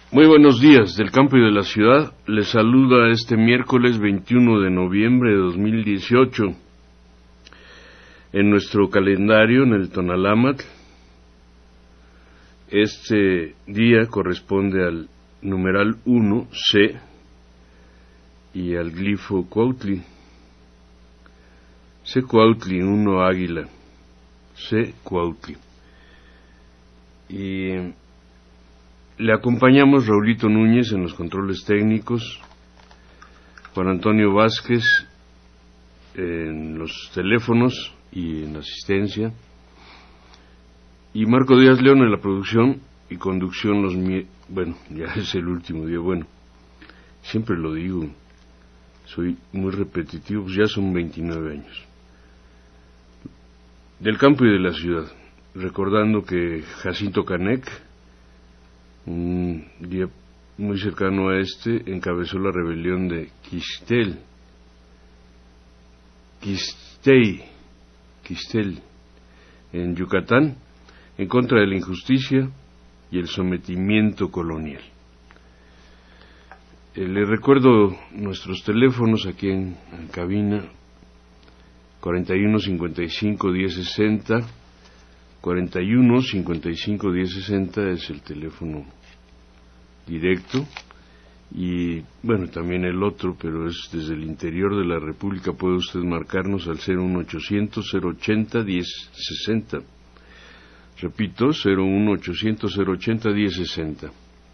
Muy buenos días del campo y de la ciudad. Les saluda este miércoles 21 de noviembre de 2018. En nuestro calendario, en el Tonalámatl, este día corresponde al numeral 1, C, y al glifo Cuautli. C Cuautli, 1 águila. C Cuautli. Y le acompañamos Raulito Núñez en los controles técnicos, Juan Antonio Vázquez en los teléfonos y en la asistencia, y Marco Díaz León en la producción y conducción ya es el último día, siempre lo digo, soy muy repetitivo, pues ya son 29 años. Del campo y de la ciudad, recordando que Jacinto Canec, un día muy cercano a este, encabezó la rebelión de Quistel, en Yucatán, en contra de la injusticia y el sometimiento colonial. Le recuerdo nuestros teléfonos aquí en cabina: 41 55 10 60, 41 55 10 60 es el teléfono directo, y también el otro, pero es desde el interior de la República. Puede usted marcarnos al 01800 080 1060. Repito, 01800 080 1060.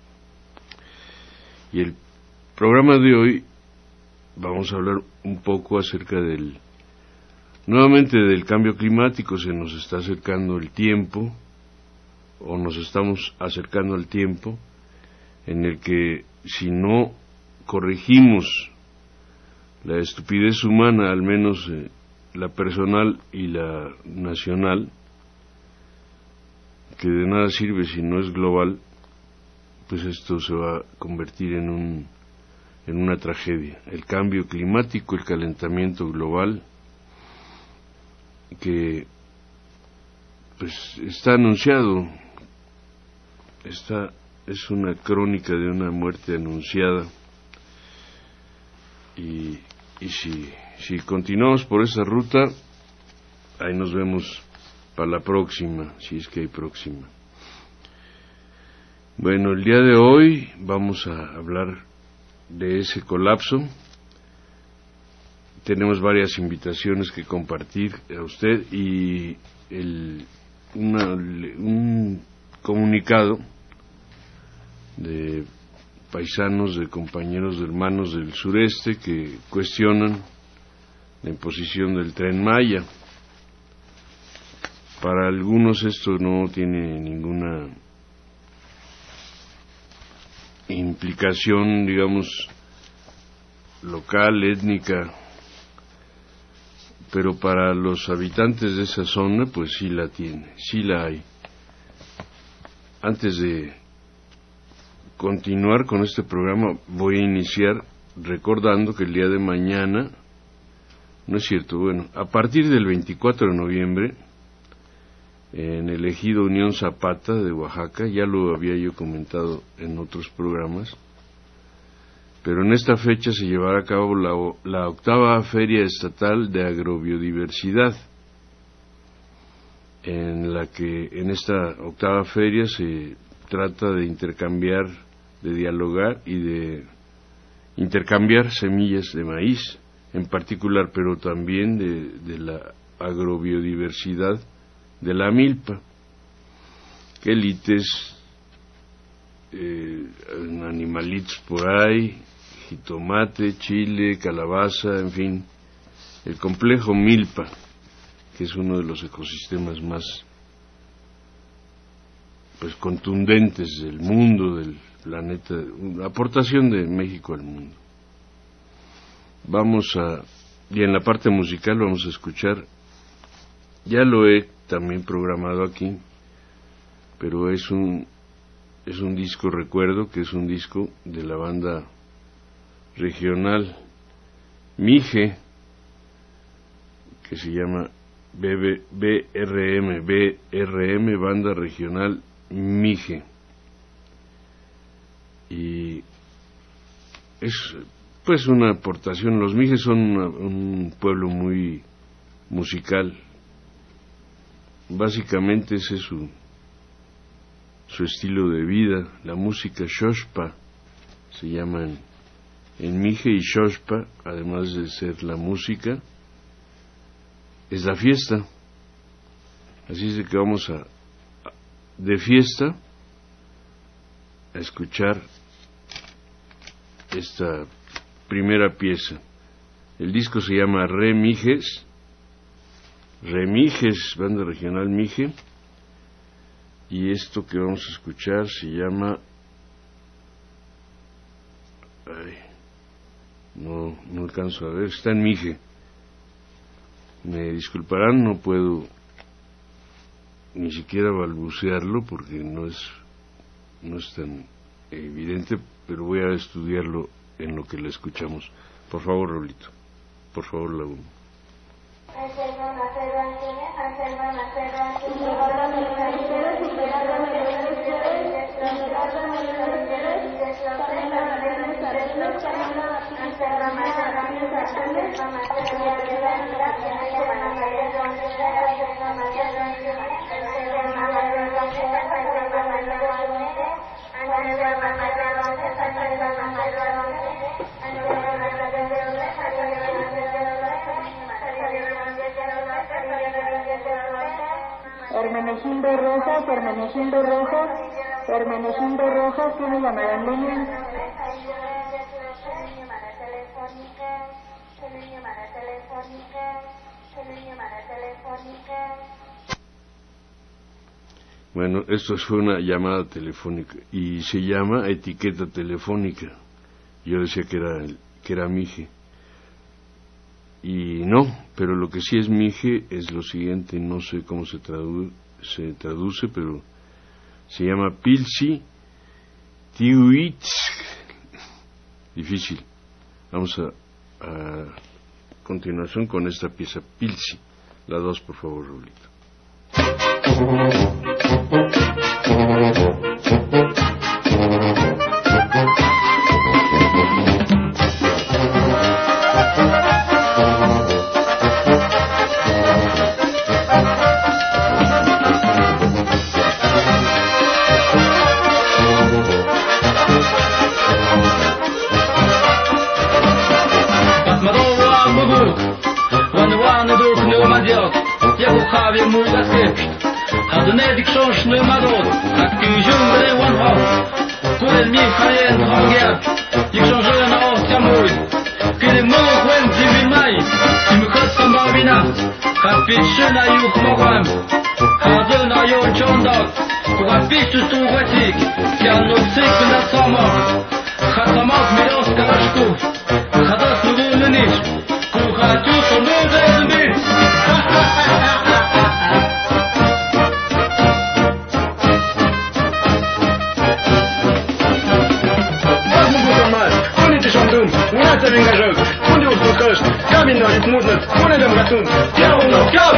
Y el programa de hoy vamos a hablar un poco acerca nuevamente del cambio climático. Se nos está acercando el tiempo, o nos estamos acercando al tiempo, en el que si no corregimos la estupidez humana, al menos la personal y la nacional, que de nada sirve si no es global, pues esto se va a convertir en una tragedia. El cambio climático, el calentamiento global, que pues está anunciado, es una crónica de una muerte anunciada, y si continuamos por esa ruta, ahí nos vemos para la próxima, si es que hay próxima. El día de hoy vamos a hablar de ese colapso. Tenemos varias invitaciones que compartir a usted, y un comunicado de paisanos, de compañeros, de hermanos del sureste, que cuestionan la imposición del Tren Maya. Para algunos esto no tiene ninguna implicación, digamos, local, étnica, pero para los habitantes de esa zona, pues sí la tiene, sí la hay. Antes de continuar con este programa, voy a iniciar recordando que el día de mañana, no es cierto, a partir del 24 de noviembre, en el ejido Unión Zapata de Oaxaca, ya lo había yo comentado en otros programas, pero en esta fecha se llevará a cabo la 8ª Feria Estatal de Agrobiodiversidad, en la que en esta 8ª feria se trata de intercambiar, de dialogar y de intercambiar semillas de maíz en particular, pero también de la agrobiodiversidad de la milpa, quelites, animalitos por ahí, jitomate, chile, calabaza, en fin, el complejo milpa, que es uno de los ecosistemas más contundentes del mundo, del planeta, una aportación de México al mundo. Y en la parte musical vamos a escuchar, ya lo he también programado aquí, pero es un disco recuerdo, que es un disco de la banda regional Mije, que se llama BRM, Banda Regional Mije. y es pues una aportación. Los Mijes son un pueblo muy musical, básicamente ese es su estilo de vida. La música Xochpa se llama en Mije, y Xochpa, además de ser la música, es la fiesta. Así es de que vamos de fiesta a escuchar esta primera pieza. El disco se llama Remijes, banda regional Mije, y esto que vamos a escuchar se llama no alcanzo a ver, está en Mije. Me disculparán, no puedo ni siquiera balbucearlo porque no es tan evidente, pero voy a estudiarlo en lo que le escuchamos. Por favor, Rolito, por favor, la 1. Hermenegildo Rojas, ¿quién me llamará en línea? Bueno, esto fue una llamada telefónica y se llama etiqueta telefónica. Yo decía que era Mije. Y no, pero lo que sí es Mije es lo siguiente, no sé cómo se traduce, pero se llama Pilsi Tiuitsk. Difícil. Vamos a continuación con esta pieza, Pilsi. La 2, por favor, Rolito. Hade książny marod, tak pięziągry one house. Który mi hajen hangeb, i książę na owcia mój. Kiedy mógł łędzi mi maj, i my chodź bawi nas. Jak pitrzyna już mogłem, hady na ją ciądak. Kuga piszczy słuchacik, kianu cykl na samach. Hatamach mi rozkaszków, hadas nugulny niż. Kuga ciuso nudę zmi. Unată lângă joc, unde o spucăști, camin doar smutnăt, pune de mătun, iau un loc, iau!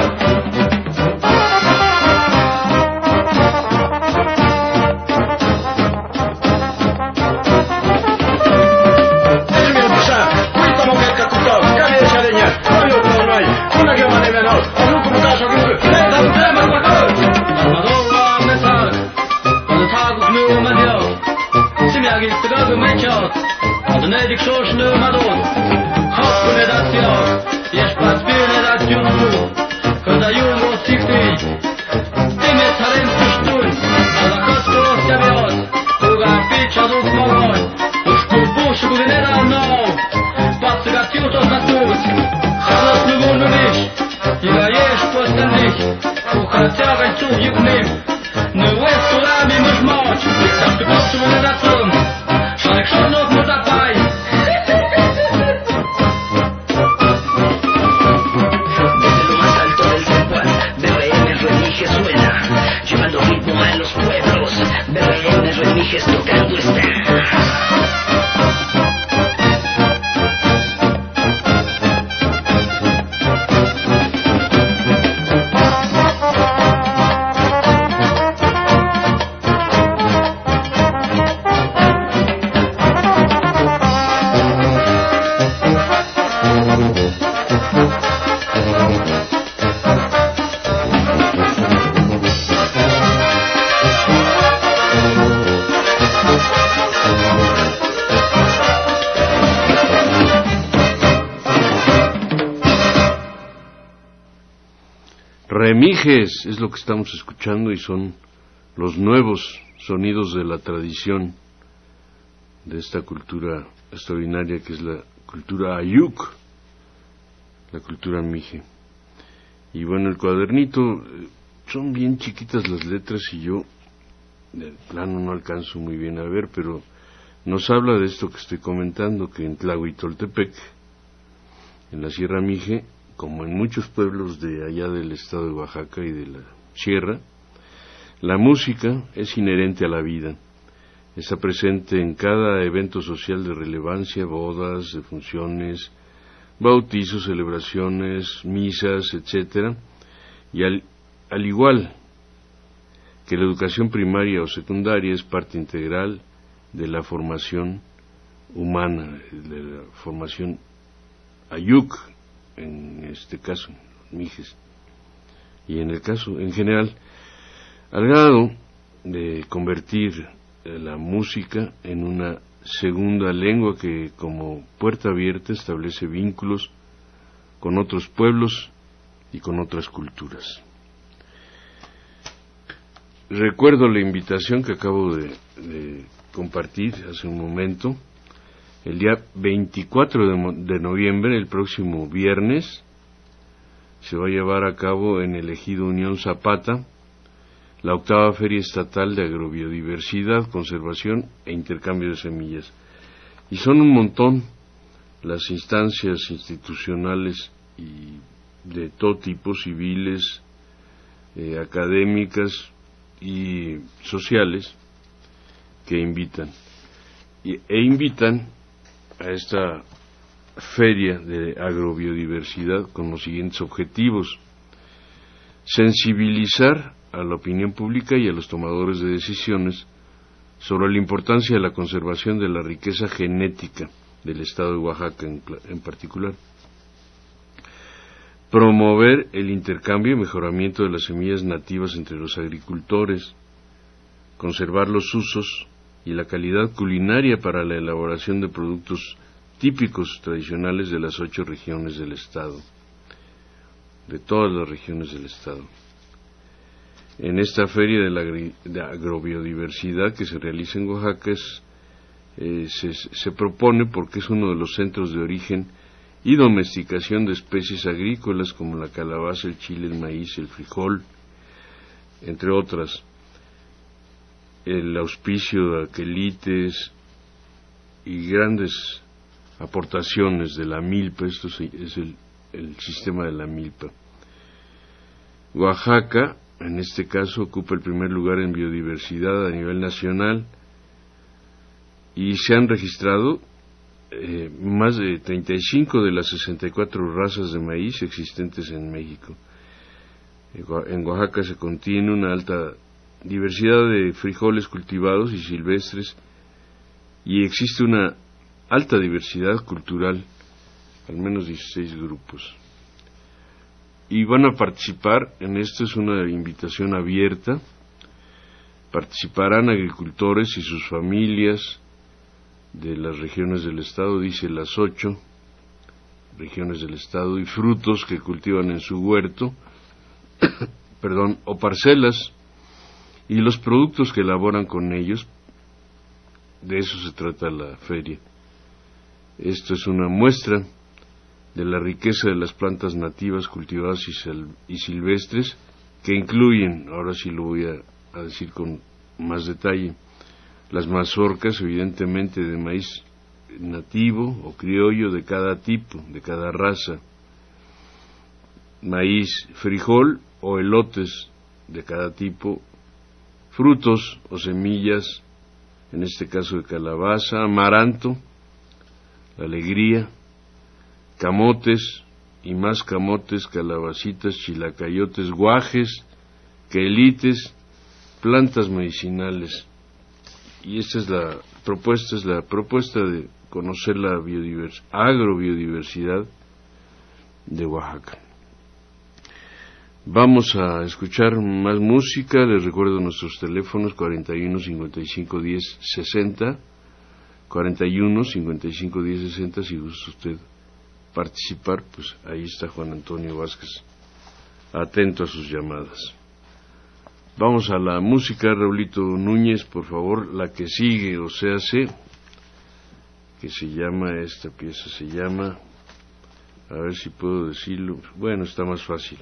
Deci mi-o dușa, uita-mă că cu tău, ca vei și alenea, nu eu cu noi, până găma de menor, o nu cu bucașă gândă, le dăm tremă cu acolo! Armadorul am mesar, ale tagut nu mă deau, si-mi-a străgă meciat, Adnedik książny madon, hopku nie dacja, jest paspienie dacją nu, kada jungo sikty. Ty mnie talent pusztuj, a za kostko rozjawiot, kuga picza duk mogoń, już kurpuszu gwenera no, patrzę gatiuto za tuc, halos nugunu niż, i gajesz postępnych, kucha ciagań czuch juknym, no łez turami mysz moć, jak ty kostku nie dacją, szalek szanot mu zapaj. Mijes es lo que estamos escuchando y son los nuevos sonidos de la tradición de esta cultura extraordinaria que es la cultura Ayuk, la cultura Mije. Y bueno, el cuadernito, son bien chiquitas las letras y yo de plano no alcanzo muy bien a ver, pero nos habla de esto que estoy comentando, que en Tlahuitoltepec, en la Sierra Mije, como en muchos pueblos de allá del estado de Oaxaca y de la Sierra, la música es inherente a la vida. Está presente en cada evento social de relevancia, bodas, defunciones, bautizos, celebraciones, misas, etcétera, y al igual que la educación primaria o secundaria es parte integral de la formación humana, de la formación Ayuk, en este caso, Mijes, y en el caso, en general, al grado de convertir la música en una segunda lengua que, como puerta abierta, establece vínculos con otros pueblos y con otras culturas. Recuerdo la invitación que acabo de compartir hace un momento. El día 24 de noviembre, el próximo viernes, se va a llevar a cabo en el ejido Unión Zapata la 8ª Feria Estatal de Agrobiodiversidad, Conservación e Intercambio de Semillas. Y son un montón las instancias institucionales y de todo tipo, civiles, académicas y sociales, que invitan. E invitan a esta feria de agrobiodiversidad con los siguientes objetivos: sensibilizar a la opinión pública y a los tomadores de decisiones sobre la importancia de la conservación de la riqueza genética del estado de Oaxaca en particular, promover el intercambio y mejoramiento de las semillas nativas entre los agricultores, conservar los usos y la calidad culinaria para la elaboración de productos típicos tradicionales de las 8 regiones del estado, de todas las regiones del estado. En esta feria de agrobiodiversidad que se realiza en Oaxaca se propone, porque es uno de los centros de origen y domesticación de especies agrícolas como la calabaza, el chile, el maíz, el frijol, entre otras, el auspicio de aquelites y grandes aportaciones de la milpa. Esto es el sistema de la milpa. Oaxaca, en este caso, ocupa el primer lugar en biodiversidad a nivel nacional y se han registrado más de 35 de las 64 razas de maíz existentes en México. En Oaxaca se contiene una alta diversidad de frijoles cultivados y silvestres y existe una alta diversidad cultural, al menos 16 grupos. Y van a participar en esto, es una invitación abierta. Participarán agricultores y sus familias de las regiones del estado, dice las 8 regiones del estado, y frutos que cultivan en su huerto, o parcelas, y los productos que elaboran con ellos. De eso se trata la feria. Esto es una muestra de la riqueza de las plantas nativas cultivadas y silvestres, que incluyen, ahora sí lo voy a decir con más detalle, las mazorcas, evidentemente de maíz nativo o criollo de cada tipo, de cada raza, maíz, frijol o elotes de cada tipo, frutos o semillas, en este caso de calabaza, amaranto, la alegría, camotes y más camotes, calabacitas, chilacayotes, guajes, quelites, plantas medicinales. Y esta es la propuesta de conocer la agrobiodiversidad de Oaxaca. Vamos a escuchar más música. Les recuerdo nuestros teléfonos: 41 55 10 60, 41 55 10 60. Si gusta usted participar, pues ahí está Juan Antonio Vázquez atento a sus llamadas. Vamos a la música, Raulito Núñez, por favor, la que sigue, o sea, que se llama, esta pieza se llama, a ver si puedo decirlo, bueno, está más fácil.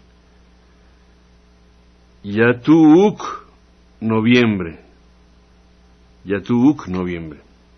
Yatuuk, noviembre. Yatuuk, noviembre.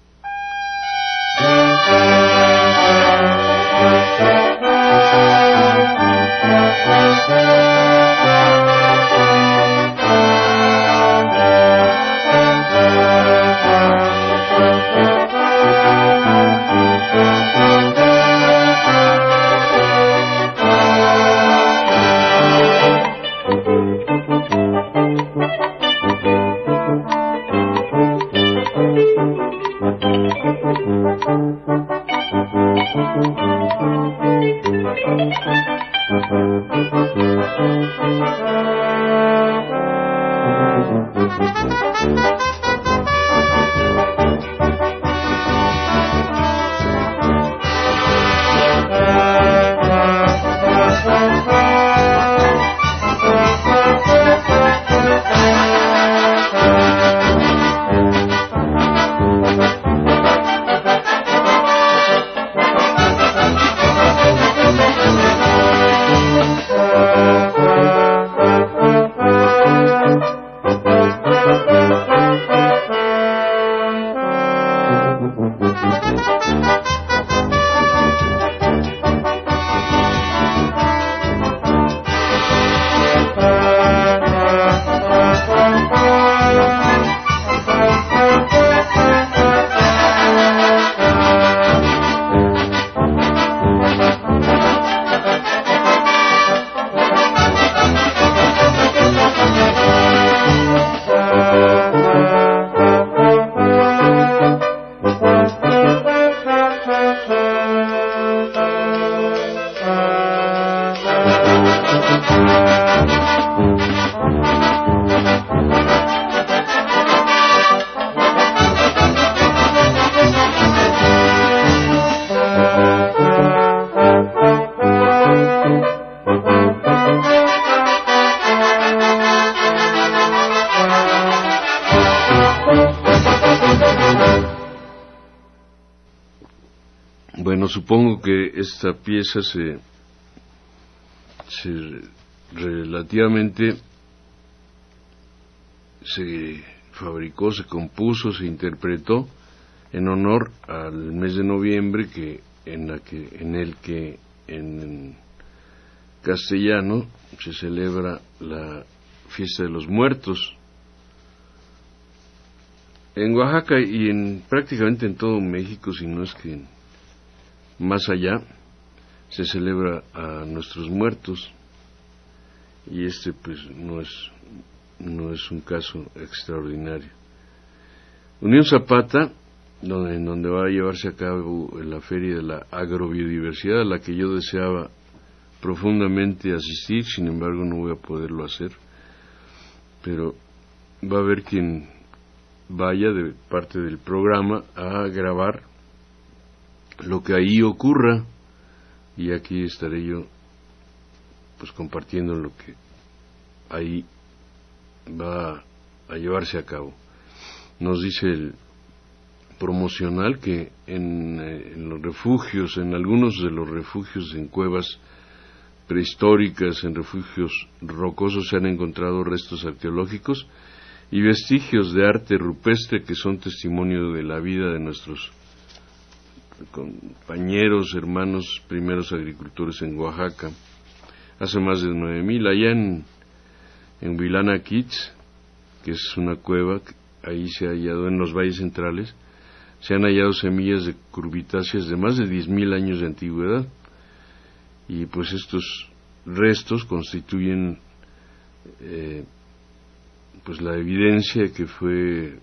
Bueno, supongo que esta pieza relativamente se fabricó, se compuso, se interpretó en honor al mes de noviembre en el que en castellano se celebra la fiesta de los muertos. En Oaxaca y prácticamente en todo México, si no es que más allá, se celebra a nuestros muertos, y pues no es un caso extraordinario. Unión Zapata, en donde va a llevarse a cabo la Feria de la Agrobiodiversidad, a la que yo deseaba profundamente asistir, sin embargo no voy a poderlo hacer, pero va a haber quien vaya de parte del programa a grabar lo que ahí ocurra, y aquí estaré yo pues compartiendo lo que ahí va a llevarse a cabo. Nos dice el promocional que en los refugios, en algunos de los refugios, en cuevas prehistóricas, en refugios rocosos, se han encontrado restos arqueológicos y vestigios de arte rupestre que son testimonio de la vida de nuestros compañeros, hermanos, primeros agricultores en Oaxaca, hace más de 9,000, allá en Huilana Kitz, que es una cueva, ahí se ha hallado, en los valles centrales, se han hallado semillas de curbitáceas de más de 10,000 años de antigüedad, y pues estos restos constituyen pues la evidencia de que fue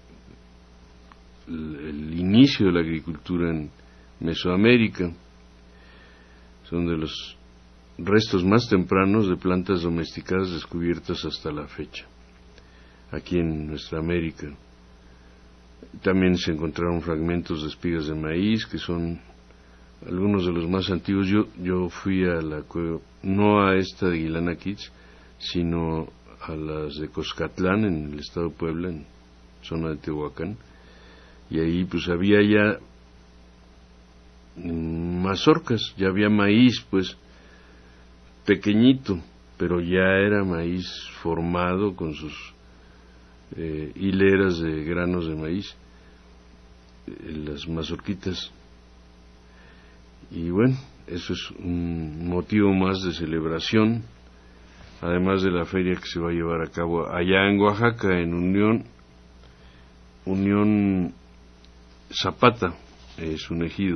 el inicio de la agricultura en Mesoamérica. Son de los restos más tempranos de plantas domesticadas descubiertas hasta la fecha, aquí en nuestra América. También se encontraron fragmentos de espigas de maíz, que son algunos de los más antiguos. Yo fui a la cueva, no a esta de Huilana Kitz, sino a las de Coscatlán, en el estado de Puebla, en zona de Tehuacán, y ahí pues había ya mazorcas, ya había maíz, pues pequeñito, pero ya era maíz formado con sus hileras de granos de maíz, las mazorquitas. Y bueno, eso es un motivo más de celebración, además de la feria que se va a llevar a cabo allá en Oaxaca, en Unión Zapata, es un ejido.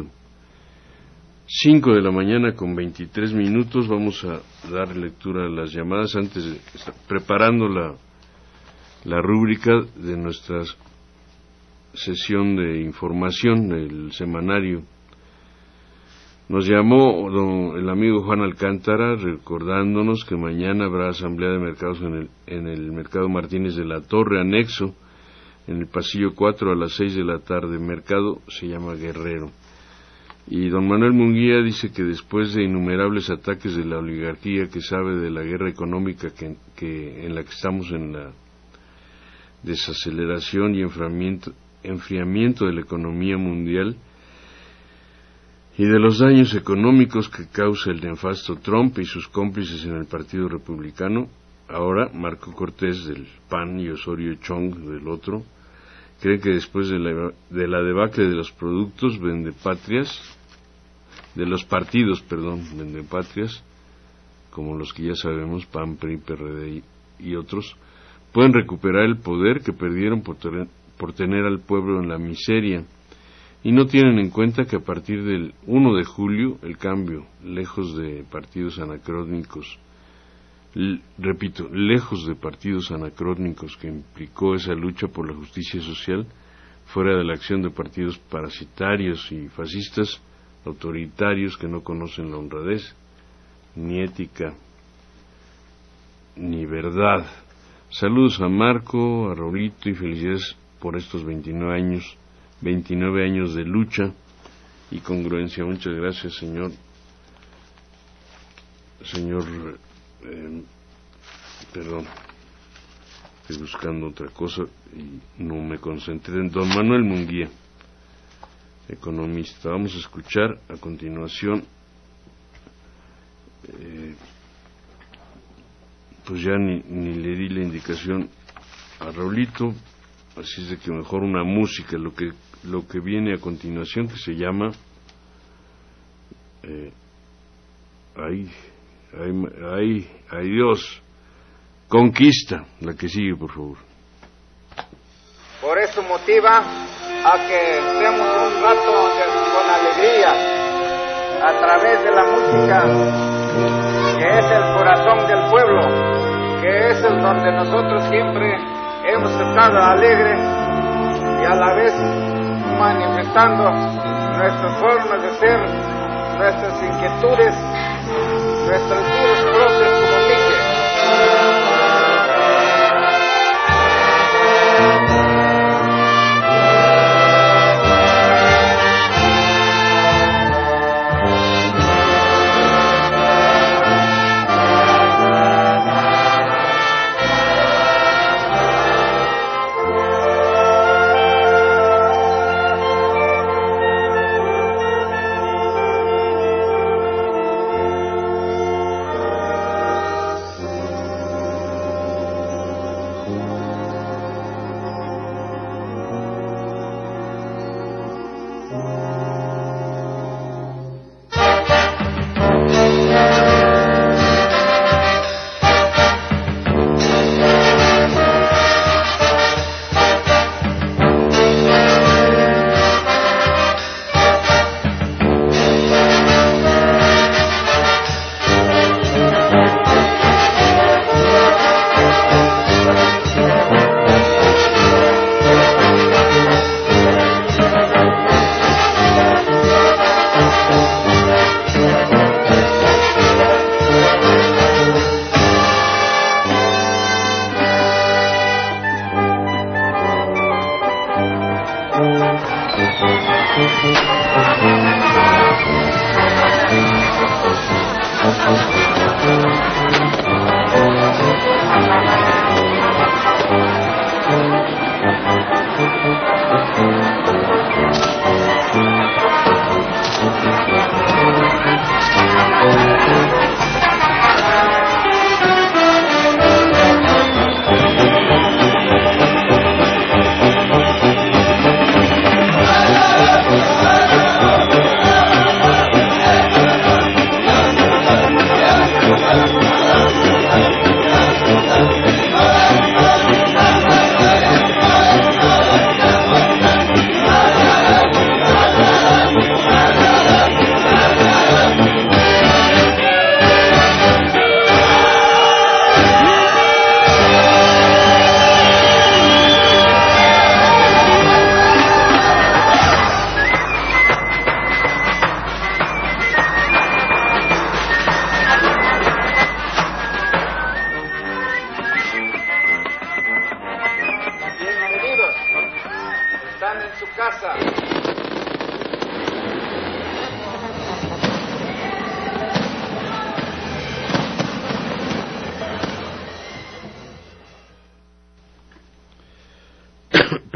5 de la mañana con 23 minutos, vamos a dar lectura a las llamadas antes de preparando la rúbrica de nuestra sesión de información, el semanario. Nos llamó el amigo Juan Alcántara recordándonos que mañana habrá asamblea de mercados en el Mercado Martínez de la Torre, anexo, en el pasillo 4 a las 6 de la tarde. Mercado se llama Guerrero. Y don Manuel Munguía dice que después de innumerables ataques de la oligarquía que sabe de la guerra económica que en la que estamos, en la desaceleración y enfriamiento de la economía mundial, y de los daños económicos que causa el nefasto Trump y sus cómplices en el Partido Republicano, ahora Marco Cortés del PAN y Osorio Chong del otro, cree que después de la debacle de los productos vendepatrias, de los partidos, vendepatrias, como los que ya sabemos, PAN, PRI, PRD y otros, pueden recuperar el poder que perdieron por tener al pueblo en la miseria, y no tienen en cuenta que a partir del 1 de julio el cambio, lejos de partidos anacrónicos, lejos de partidos anacrónicos que implicó esa lucha por la justicia social, fuera de la acción de partidos parasitarios y fascistas, autoritarios que no conocen la honradez, ni ética, ni verdad. Saludos a Marco, a Raulito y felicidades por estos 29 años de lucha y congruencia. Muchas gracias, señor, perdón, estoy buscando otra cosa y no me concentré en don Manuel Munguía, economista. Vamos a escuchar a continuación, pues ya ni le di la indicación a Raulito, así es de que mejor una música, lo que viene a continuación, que se llama ay Dios, Conquista, la que sigue, por favor. Por eso motiva a que estemos un rato con alegría a través de la música, que es el corazón del pueblo, que es el donde nosotros siempre hemos estado alegres y a la vez manifestando nuestras formas de ser, nuestras inquietudes, nuestros duros propios como Miche.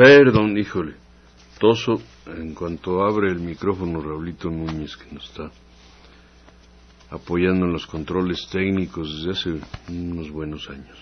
Perdón, híjole. Toso en cuanto abre el micrófono Raulito Núñez, que nos está apoyando en los controles técnicos desde hace unos buenos años.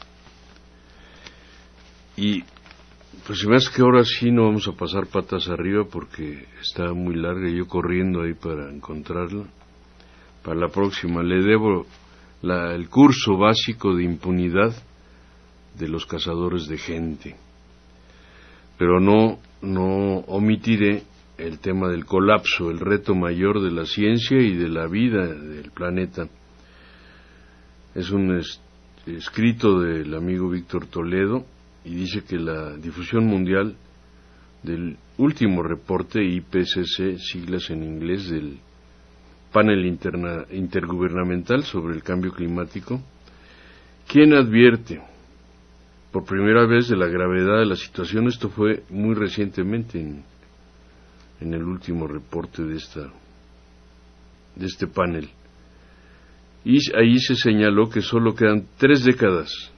Y pues se me hace que ahora sí no vamos a pasar patas arriba porque está muy larga y yo corriendo ahí para encontrarla. Para la próxima le debo el curso básico de impunidad de los cazadores de gente. Pero no omitiré el tema del colapso, el reto mayor de la ciencia y de la vida del planeta. Es un escrito del amigo Víctor Toledo y dice que la difusión mundial del último reporte IPCC, siglas en inglés, del panel intergubernamental sobre el cambio climático, quien advierte por primera vez de la gravedad de la situación. Esto fue muy recientemente en el último reporte de este panel, y ahí se señaló que solo quedan 3 décadas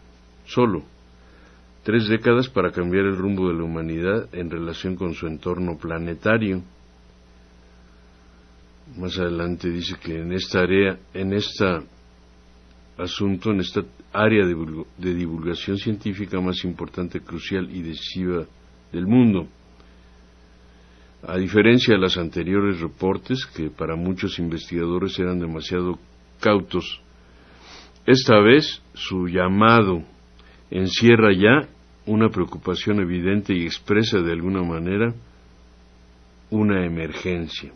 para cambiar el rumbo de la humanidad en relación con su entorno planetario. Más adelante dice que en esta área de divulgación científica más importante, crucial y decisiva del mundo, a diferencia de los anteriores reportes, que para muchos investigadores eran demasiado cautos, esta vez su llamado encierra ya una preocupación evidente y expresa de alguna manera una emergencia.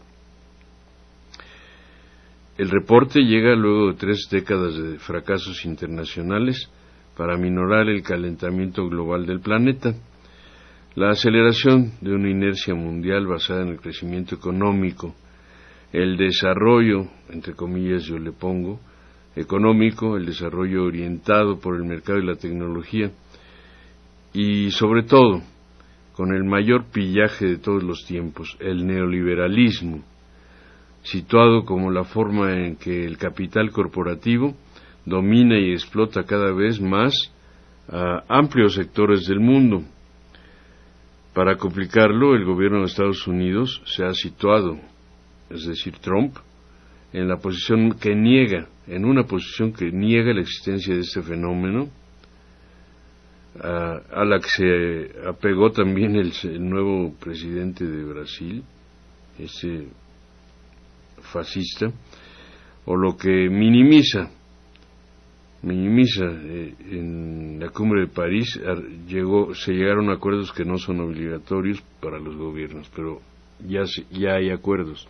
El reporte llega luego de 3 décadas de fracasos internacionales para aminorar el calentamiento global del planeta, la aceleración de una inercia mundial basada en el crecimiento económico, el desarrollo, entre comillas yo le pongo, económico, el desarrollo orientado por el mercado y la tecnología, y sobre todo, con el mayor pillaje de todos los tiempos, el neoliberalismo, situado como la forma en que el capital corporativo domina y explota cada vez más a amplios sectores del mundo. Para complicarlo, el gobierno de Estados Unidos se ha situado, es decir, Trump, en una posición que niega la existencia de este fenómeno, a la que se apegó también el nuevo presidente de Brasil, ese fascista, o lo que minimiza en la cumbre de París. Se llegaron a acuerdos que no son obligatorios para los gobiernos, pero ya hay acuerdos.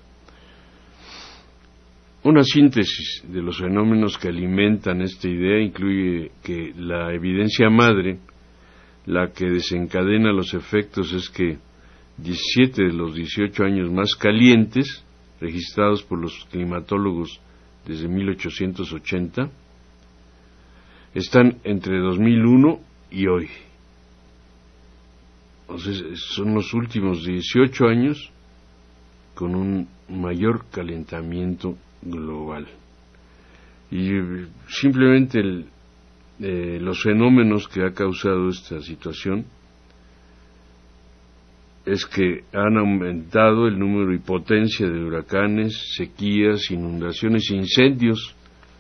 Una síntesis de los fenómenos que alimentan esta idea incluye que la evidencia madre, la que desencadena los efectos, es que 17 de los 18 años más calientes registrados por los climatólogos desde 1880 están entre 2001 y hoy. Entonces, son los últimos 18 años con un mayor calentamiento global. Y simplemente los fenómenos que ha causado esta situación es que han aumentado el número y potencia de huracanes, sequías, inundaciones, incendios.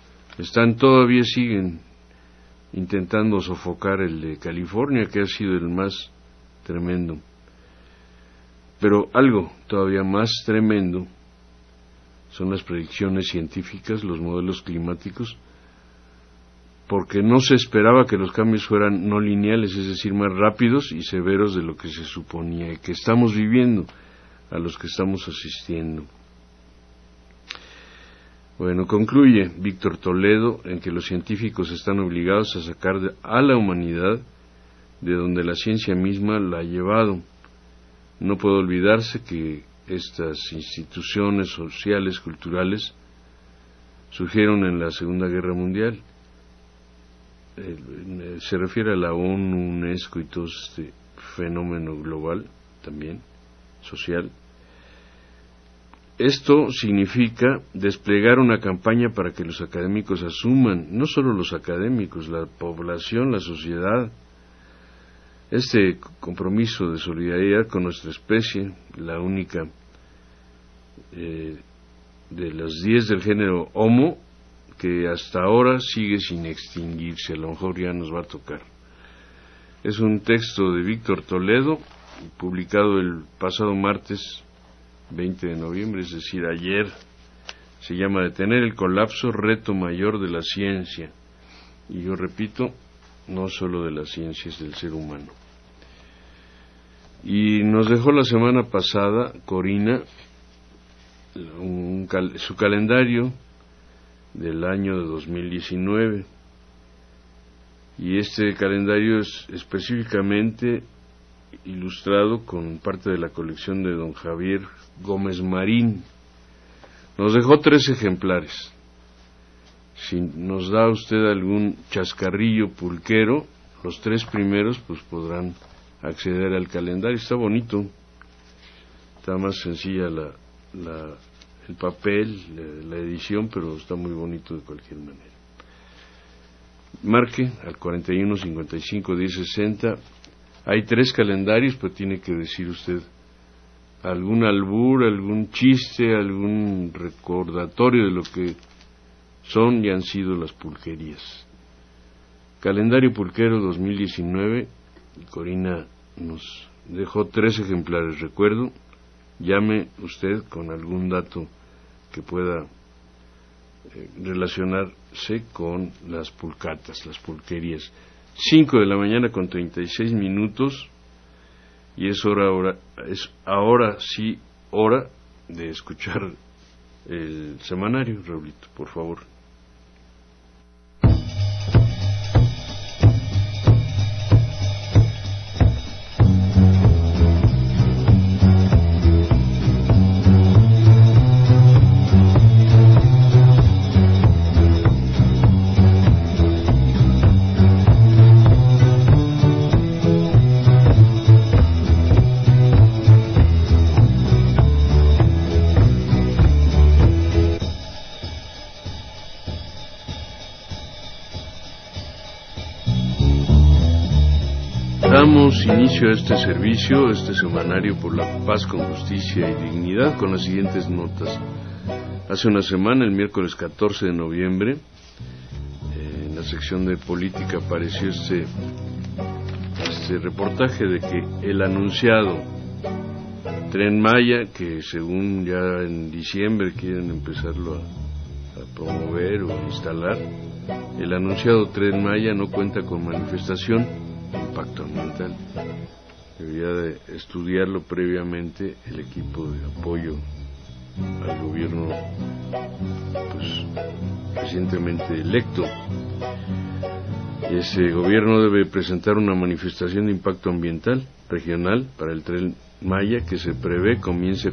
Siguen intentando sofocar el de California, que ha sido el más tremendo. Pero algo todavía más tremendo son las predicciones científicas, los modelos climáticos, porque no se esperaba que los cambios fueran no lineales, es decir, más rápidos y severos de lo que se suponía, y que estamos viviendo, a los que estamos asistiendo. Bueno, concluye Víctor Toledo en que los científicos están obligados a sacar a la humanidad de donde la ciencia misma la ha llevado. No puede olvidarse que estas instituciones sociales, culturales, surgieron en la Segunda Guerra Mundial. Se refiere a la ONU, UNESCO y todo este fenómeno global, también, social. Esto significa desplegar una campaña para que los académicos asuman, no solo los académicos, la población, la sociedad, este compromiso de solidaridad con nuestra especie, la única de las 10 del género Homo, que hasta ahora sigue sin extinguirse, a lo mejor ya nos va a tocar. Es un texto de Víctor Toledo, publicado el pasado martes 20 de noviembre, es decir, ayer. Se llama Detener el colapso, reto mayor de la ciencia. Y yo repito, no solo de la ciencia, es del ser humano. Y nos dejó la semana pasada Corina su calendario del año de 2019. Y este calendario es específicamente ilustrado con parte de la colección de don Javier Gómez Marín. Nos dejó 3 ejemplares. Si nos da usted algún chascarrillo pulquero, los 3 primeros pues podrán acceder al calendario. Está bonito, está más sencilla el papel, la edición, pero está muy bonito de cualquier manera. Marque al 41 55 10 60. Hay 3 calendarios, pero tiene que decir usted algún albur, algún chiste, algún recordatorio de lo que son y han sido las pulquerías. Calendario pulquero 2019. Corina nos dejó 3 ejemplares. Recuerdo, llame usted con algún dato que pueda relacionarse con las pulcatas, las pulquerías. 5 de la mañana con 36 minutos, y es ahora sí hora de escuchar el semanario. Raulito, por favor. Damos inicio a este servicio, este semanario por la paz con justicia y dignidad, con las siguientes notas. Hace una semana, el miércoles 14 de noviembre, en la sección de política apareció este reportaje de que el anunciado Tren Maya, que según ya en diciembre quieren empezarlo a promover o instalar, el anunciado Tren Maya no cuenta con manifestación impacto ambiental. Debería de estudiarlo previamente el equipo de apoyo al gobierno pues recientemente electo. Ese gobierno debe presentar una manifestación de impacto ambiental regional para el Tren Maya, que se prevé comience a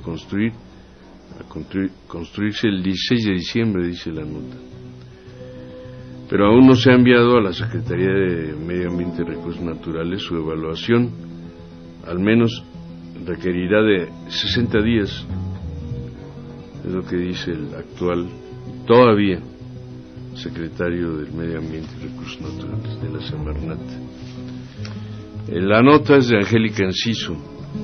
construirse el 16 de diciembre, dice la nota. Pero aún no se ha enviado a la Secretaría de Medio Ambiente y Recursos Naturales su evaluación. Al menos requerirá de 60 días, es lo que dice el actual, todavía, secretario del Medio Ambiente y Recursos Naturales de la Semarnat. La nota es de Angélica Enciso.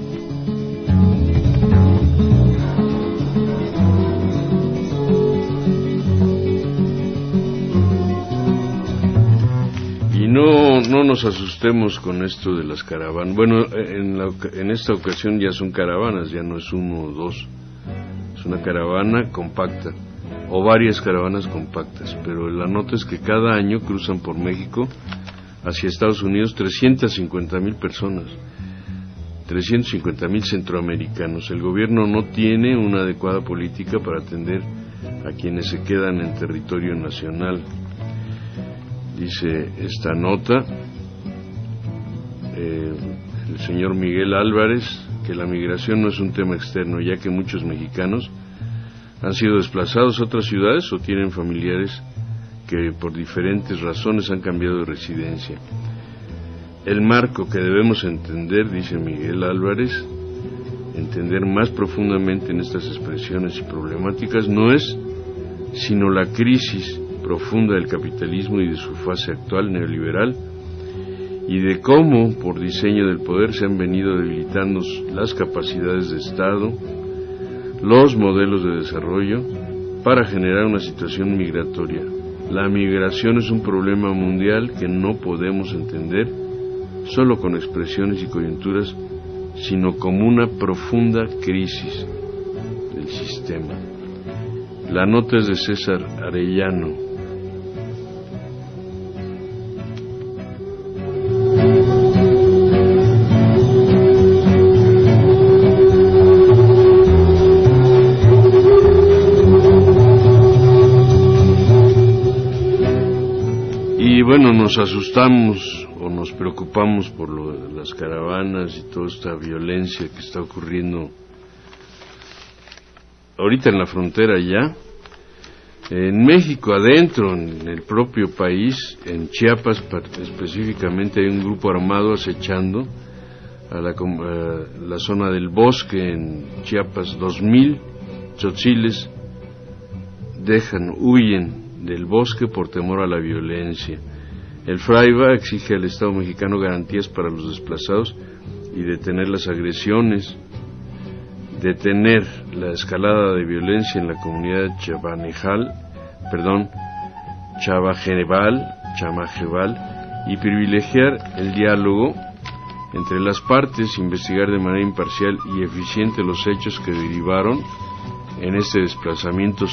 No nos asustemos con esto de las caravanas. Bueno, en esta ocasión ya son caravanas, ya no es 1 o 2. Es una caravana compacta, o varias caravanas compactas, pero la nota es que cada año cruzan por México hacia Estados Unidos 350,000 personas, 350,000 centroamericanos. El gobierno no tiene una adecuada política para atender a quienes se quedan en territorio nacional. Dice esta nota, el señor Miguel Álvarez, que la migración no es un tema externo, ya que muchos mexicanos han sido desplazados a otras ciudades o tienen familiares que por diferentes razones han cambiado de residencia. El marco que debemos entender, dice Miguel Álvarez, entender más profundamente en estas expresiones y problemáticas, no es sino la crisis profunda del capitalismo y de su fase actual neoliberal, y de cómo, por diseño del poder, se han venido debilitando las capacidades de Estado, los modelos de desarrollo, para generar una situación migratoria. La migración es un problema mundial que no podemos entender solo con expresiones y coyunturas, sino como una profunda crisis del sistema. La nota es de César Arellano. Y bueno, nos asustamos o nos preocupamos por lo de las caravanas y toda esta violencia que está ocurriendo ahorita en la frontera ya, en México adentro, en el propio país, en Chiapas específicamente hay un grupo armado acechando a la zona del bosque en Chiapas. 2,000 tzotziles huyen del bosque por temor a la violencia. El FRAIVA exige al Estado mexicano garantías para los desplazados y detener las agresiones, detener la escalada de violencia en la comunidad Chamajeval y privilegiar el diálogo entre las partes, investigar de manera imparcial y eficiente los hechos que derivaron en este desplazamiento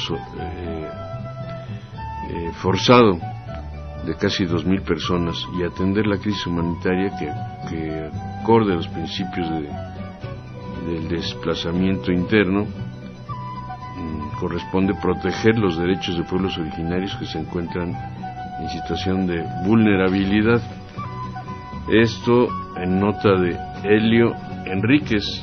forzado de casi 2,000 personas y atender la crisis humanitaria que acorde a los principios del desplazamiento interno. Corresponde proteger los derechos de pueblos originarios que se encuentran en situación de vulnerabilidad. Esto en nota de Helio Enríquez.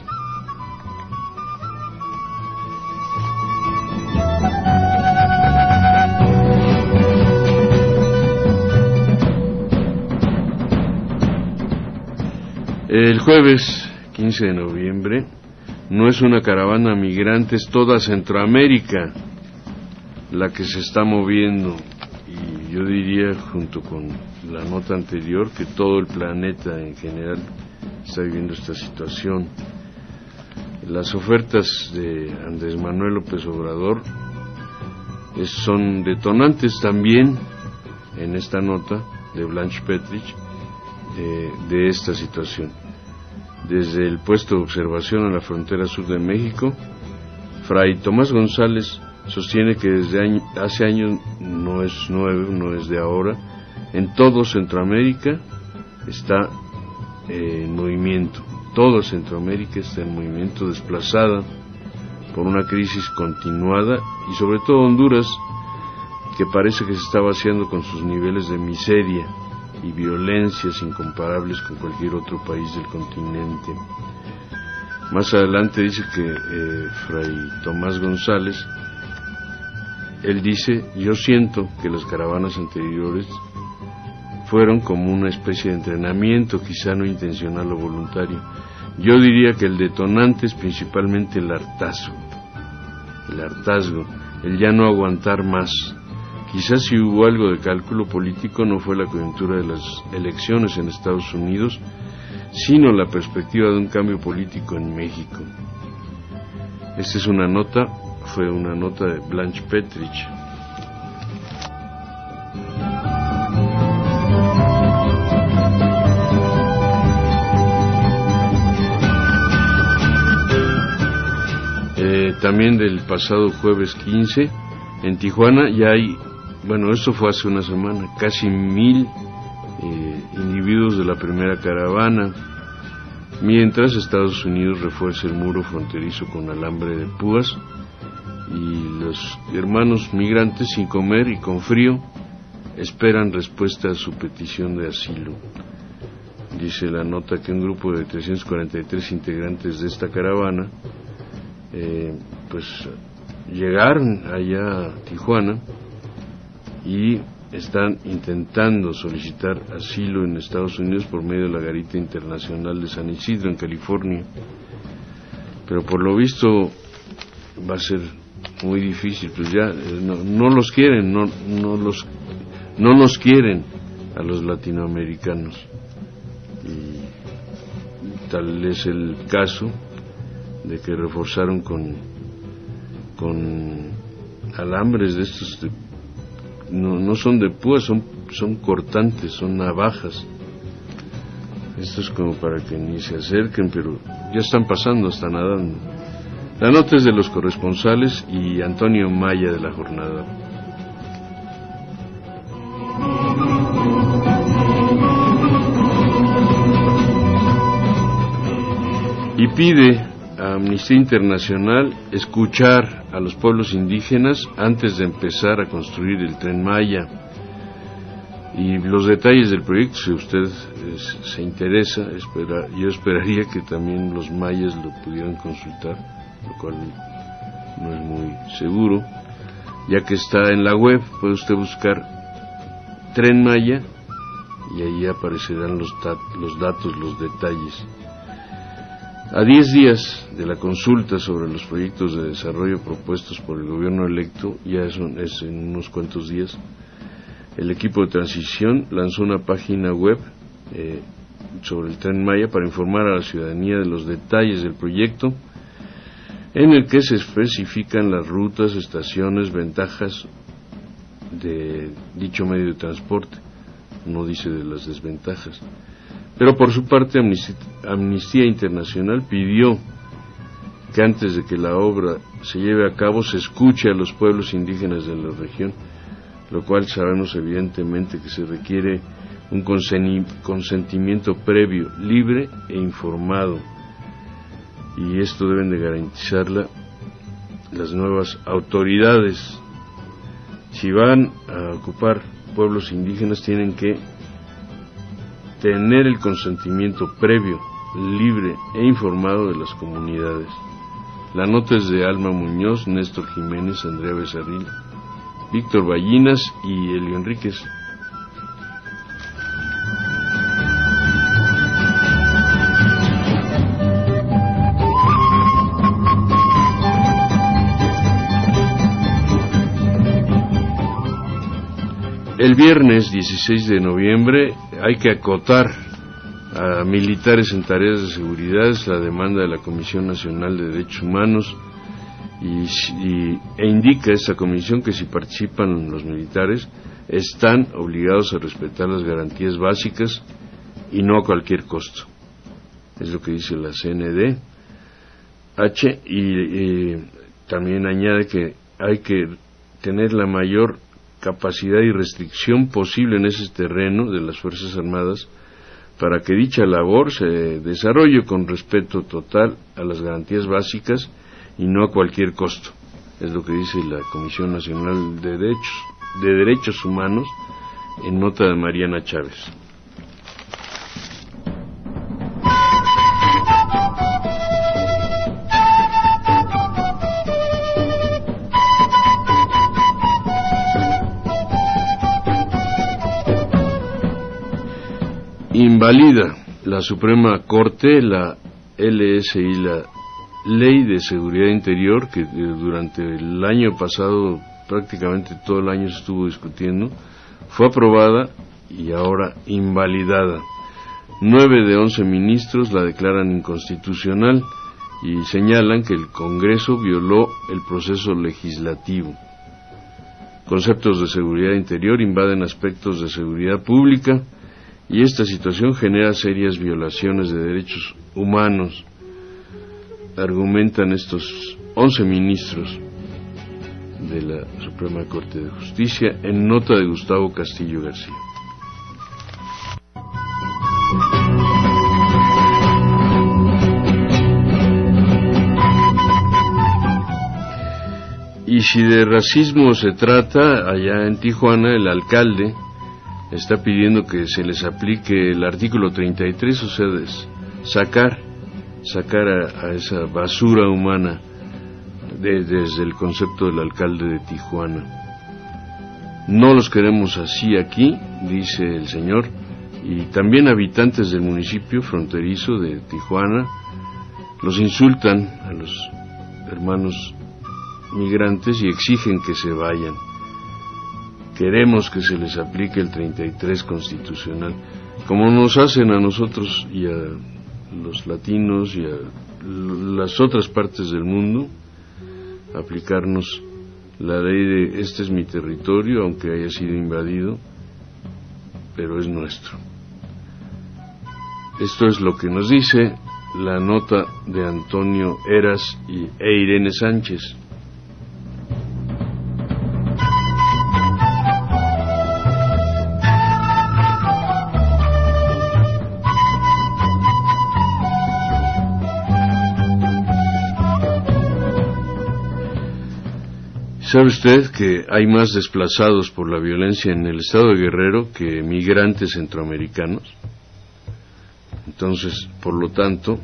El jueves 15 de noviembre no es una caravana migrante, es toda Centroamérica la que se está moviendo, y yo diría, junto con la nota anterior, que todo el planeta en general está viviendo esta situación. Las ofertas de Andrés Manuel López Obrador son detonantes también en esta nota de Blanche Petrich de esta situación. Desde el puesto de observación en la frontera sur de México, Fray Tomás González sostiene que desde hace años, no es nuevo, no es de ahora, en todo Centroamérica está en movimiento. Toda Centroamérica está en movimiento, desplazada por una crisis continuada, y sobre todo Honduras, que parece que se está vaciando con sus niveles de miseria y violencias incomparables con cualquier otro país del continente. Más adelante dice que Fray Tomás González, él dice: yo siento que las caravanas anteriores fueron como una especie de entrenamiento, quizá no intencional o voluntario. Yo diría que el detonante es principalmente el hartazgo, el ya no aguantar más. Quizás si hubo algo de cálculo político no fue la coyuntura de las elecciones en Estados Unidos, sino la perspectiva de un cambio político en México. Esta es fue una nota de Blanche Petrich. También del pasado jueves 15, en Tijuana ya hay, esto fue hace una semana, casi 1,000 individuos de la primera caravana, mientras Estados Unidos refuerza el muro fronterizo con alambre de púas, y los hermanos migrantes, sin comer y con frío, esperan respuesta a su petición de asilo. Dice la nota que un grupo de 343 integrantes de esta caravana llegaron allá a Tijuana y están intentando solicitar asilo en Estados Unidos por medio de la Garita Internacional de San Isidro, en California. Pero por lo visto va a ser muy difícil, pues ya no los quieren, no nos quieren a los latinoamericanos. y tal es el caso de que reforzaron con alambres de estos no son de púas, son cortantes, son navajas. Esto es como para que ni se acerquen, pero ya están pasando, hasta nadando. La nota es de los corresponsales y Antonio Maya de La Jornada. Y pide a Amnistía Internacional escuchar a los pueblos indígenas antes de empezar a construir el Tren Maya. Y los detalles del proyecto, si usted se interesa, yo esperaría que también los mayas lo pudieran consultar, lo cual no es muy seguro, ya que está en la web. Puede usted buscar Tren Maya y ahí aparecerán los datos, los detalles. A 10 días de la consulta sobre los proyectos de desarrollo propuestos por el gobierno electo, ya es en unos cuantos días, el equipo de transición lanzó una página web sobre el Tren Maya para informar a la ciudadanía de los detalles del proyecto, en el que se especifican las rutas, estaciones, ventajas de dicho medio de transporte. No dice de las desventajas. Pero por su parte Amnistía Internacional pidió que antes de que la obra se lleve a cabo se escuche a los pueblos indígenas de la región, lo cual sabemos evidentemente que se requiere un consentimiento previo, libre e informado, y esto deben de garantizarla las nuevas autoridades. Si van a ocupar pueblos indígenas tienen que tener el consentimiento previo, libre e informado de las comunidades. La nota es de Alma Muñoz, Néstor Jiménez, Andrea Becerril, Víctor Ballinas y Elio Enríquez. El viernes 16 de noviembre hay que acotar a militares en tareas de seguridad, es la demanda de la Comisión Nacional de Derechos Humanos, e indica esta comisión que si participan los militares están obligados a respetar las garantías básicas y no a cualquier costo. Es lo que dice la CNDH, y también añade que hay que tener la mayor capacidad y restricción posible en ese terreno de las Fuerzas Armadas para que dicha labor se desarrolle con respeto total a las garantías básicas y no a cualquier costo. Es lo que dice la Comisión Nacional de Derechos Humanos en nota de Mariana Chávez. Invalida la Suprema Corte la LSI, la Ley de Seguridad Interior, que durante el año pasado prácticamente todo el año se estuvo discutiendo. Fue aprobada y ahora invalidada. 9 de 11 ministros la declaran inconstitucional y señalan que el Congreso violó el proceso legislativo. Conceptos de seguridad interior invaden aspectos de seguridad pública y esta situación genera serias violaciones de derechos humanos, argumentan estos 11 ministros de la Suprema Corte de Justicia en nota de Gustavo Castillo García. Y si de racismo se trata, allá en Tijuana el alcalde está pidiendo que se les aplique el artículo 33, o sea, sacar a esa basura humana desde el concepto del alcalde de Tijuana. No los queremos así aquí, dice el señor, y también habitantes del municipio fronterizo de Tijuana los insultan a los hermanos migrantes y exigen que se vayan. Queremos que se les aplique el 33 constitucional. como nos hacen a nosotros y a los latinos y a las otras partes del mundo, aplicarnos la ley de este es mi territorio, aunque haya sido invadido, pero es nuestro. Esto es lo que nos dice la nota de Antonio Heras e Irene Sánchez. ¿Sabe usted que hay más desplazados por la violencia en el estado de Guerrero que migrantes centroamericanos? Entonces, por lo tanto,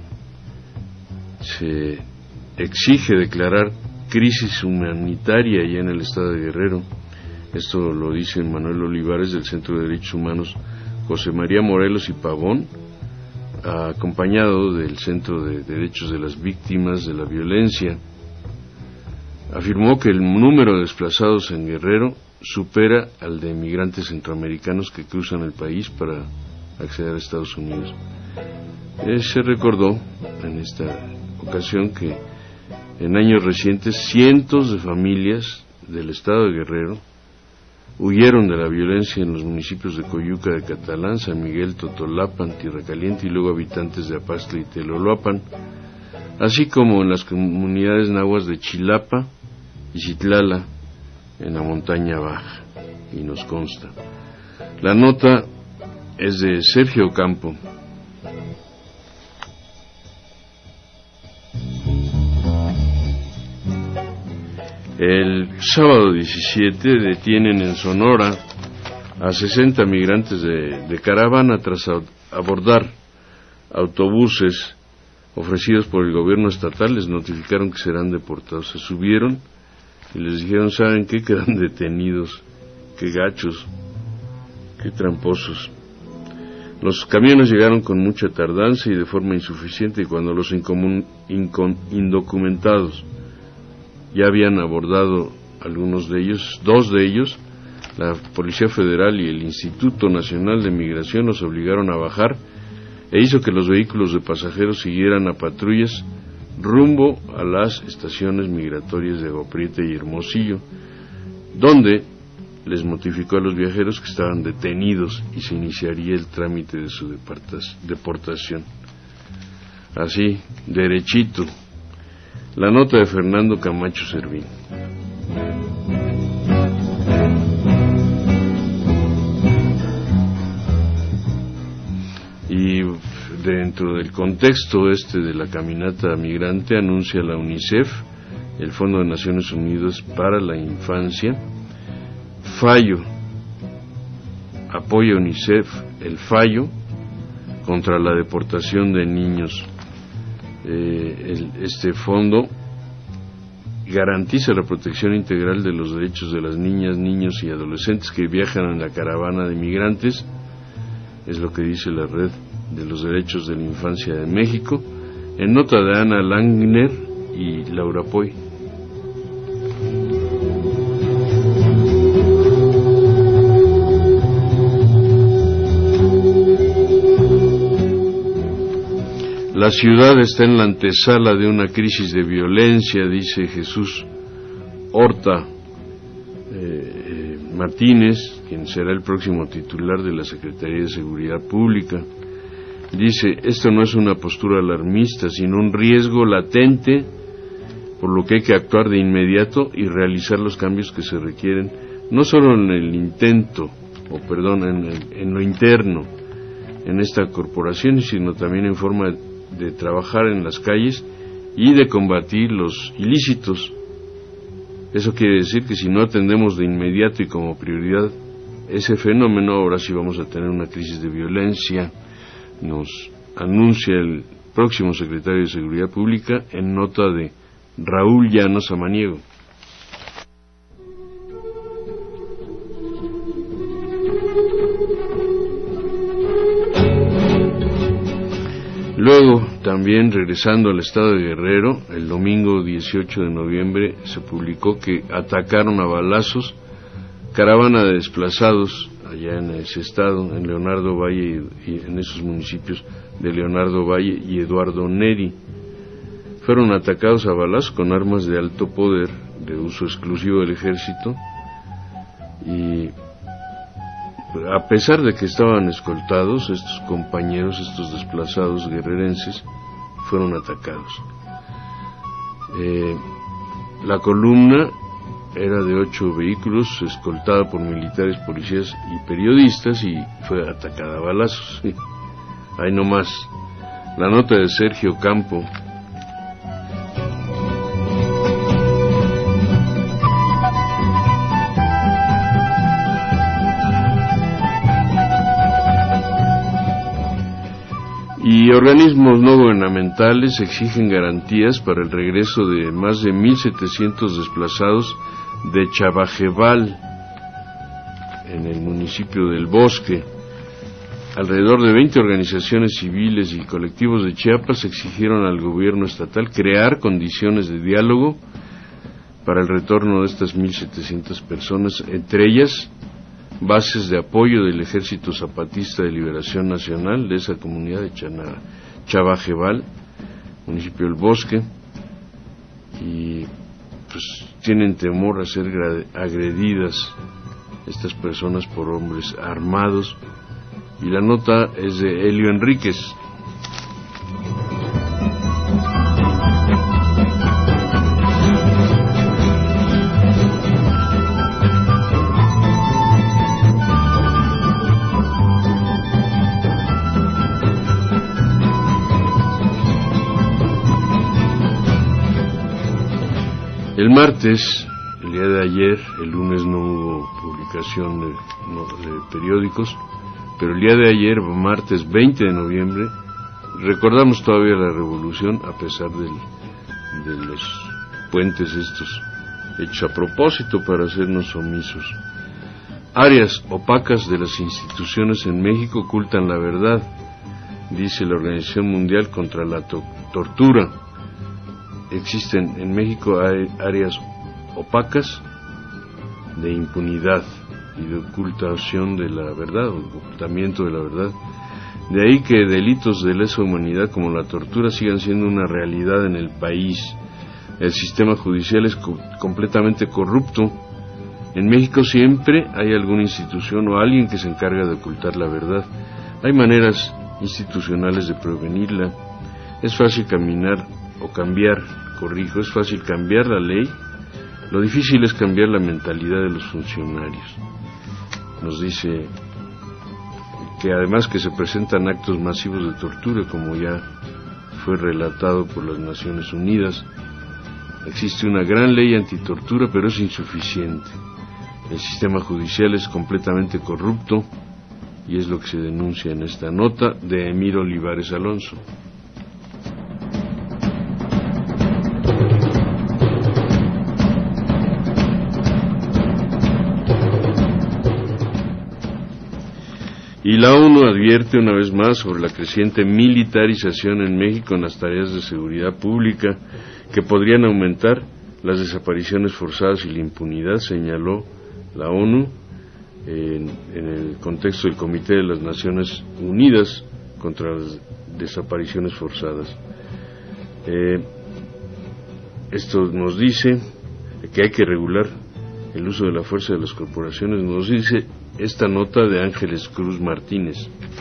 se exige declarar crisis humanitaria ya en el estado de Guerrero. Esto lo dice Manuel Olivares del Centro de Derechos Humanos José María Morelos y Pavón, acompañado del Centro de Derechos de las Víctimas de la Violencia. Afirmó que el número de desplazados en Guerrero supera al de migrantes centroamericanos que cruzan el país para acceder a Estados Unidos. Se recordó en esta ocasión que en años recientes cientos de familias del estado de Guerrero huyeron de la violencia en los municipios de Coyuca de Catalán, San Miguel, Totolapan, Tierra Caliente y luego habitantes de Apastla y Teloloapan, así como en las comunidades nahuas de Chilapa y Citlala en la montaña baja, y nos consta. La nota es de Sergio Campo. El sábado 17 detienen en Sonora a 60 migrantes de caravana tras abordar autobuses ofrecidos por el gobierno estatal. Les notificaron que serán deportados. Se subieron y les dijeron, ¿saben qué? Quedan detenidos. Qué gachos, qué tramposos. Los camiones llegaron con mucha tardanza y de forma insuficiente, y cuando los indocumentados ya habían abordado algunos de ellos, dos de ellos, la Policía Federal y el Instituto Nacional de Migración los obligaron a bajar e hizo que los vehículos de pasajeros siguieran a patrullas rumbo a las estaciones migratorias de Agua Prieta y Hermosillo, donde les notificó a los viajeros que estaban detenidos y se iniciaría el trámite de su deportación. Así, derechito. La nota de Fernando Camacho Servín. Y dentro del contexto de la caminata migrante, anuncia la UNICEF, el Fondo de Naciones Unidas para la Infancia, fallo, apoya UNICEF el fallo contra la deportación de niños. Este fondo garantiza la protección integral de los derechos de las niñas, niños y adolescentes que viajan en la caravana de migrantes. Es lo que dice la Red de los Derechos de la Infancia de México, en nota de Ana Langner y Laura Poy. La ciudad está en la antesala de una crisis de violencia, dice Jesús Horta Martínez, quien será el próximo titular de la Secretaría de Seguridad Pública. Dice, esto no es una postura alarmista, sino un riesgo latente, por lo que hay que actuar de inmediato y realizar los cambios que se requieren, no solo en el intento, en lo interno, en esta corporación, sino también en forma de trabajar en las calles y de combatir los ilícitos. Eso quiere decir que si no atendemos de inmediato y como prioridad ese fenómeno, ahora sí vamos a tener una crisis de violencia, nos anuncia el próximo secretario de Seguridad Pública en nota de Raúl Llanos Samaniego. Luego, también regresando al estado de Guerrero, el domingo 18 de noviembre se publicó que atacaron a balazos caravana de desplazados allá en ese estado, en Leonardo Valle y en esos municipios de Leonardo Valle y Eduardo Neri. Fueron atacados a balazos con armas de alto poder, de uso exclusivo del ejército, y a pesar de que estaban escoltados, estos compañeros, estos desplazados guerrerenses, fueron atacados. La columna era de 8 vehículos, escoltada por militares, policías y periodistas, y fue atacada a balazos. Sí. Ahí nomás, la nota de Sergio Campo. Y organismos no gubernamentales exigen garantías para el regreso de más de 1,700 desplazados de Chabajebal, en el municipio del Bosque. Alrededor de 20 organizaciones civiles y colectivos de Chiapas exigieron al gobierno estatal crear condiciones de diálogo para el retorno de estas 1,700 personas, entre ellas bases de apoyo del Ejército Zapatista de Liberación Nacional de esa comunidad de Chabajebal, municipio del Bosque, y pues tienen temor a ser agredidas estas personas por hombres armados. Y la nota es de Helio Enríquez. El martes, el día de ayer, el lunes no hubo publicación de periódicos, pero el día de ayer, martes 20 de noviembre, recordamos todavía la revolución a pesar de los puentes estos hechos a propósito para hacernos omisos. Áreas opacas de las instituciones en México ocultan la verdad, dice la Organización Mundial contra la Tortura. Existen en México áreas opacas de impunidad y de ocultación de la verdad, o ocultamiento de la verdad. De ahí que delitos de lesa humanidad como la tortura sigan siendo una realidad en el país. El sistema judicial es completamente corrupto. En México siempre hay alguna institución o alguien que se encarga de ocultar la verdad. Hay maneras institucionales de prevenirla. Es fácil es fácil cambiar la ley. Lo difícil es cambiar la mentalidad de los funcionarios. Nos dice que además que se presentan actos masivos de tortura, como ya fue relatado por las Naciones Unidas. Existe una gran ley antitortura, pero es insuficiente. El sistema judicial es completamente corrupto, y es lo que se denuncia en esta nota de Emir Olivares Alonso. Y la ONU advierte una vez más sobre la creciente militarización en México en las tareas de seguridad pública, que podrían aumentar las desapariciones forzadas y la impunidad, señaló la ONU en el contexto del Comité de las Naciones Unidas contra las desapariciones forzadas. Esto nos dice que hay que regular el uso de la fuerza de las corporaciones, nos dice esta nota de Ángeles Cruz Martínez.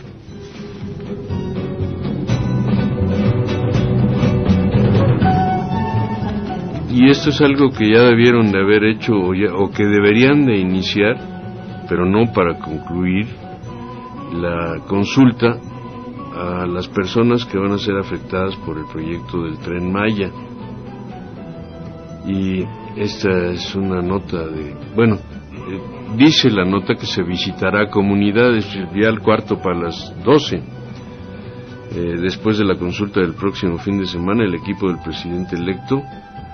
Y esto es algo que ya debieron de haber hecho o que deberían de iniciar, pero no para concluir la consulta a las personas que van a ser afectadas por el proyecto del Tren Maya. Y esta es una nota dice la nota que se visitará comunidades, ya el cuarto para las 12. Después de la consulta del próximo fin de semana, el equipo del presidente electo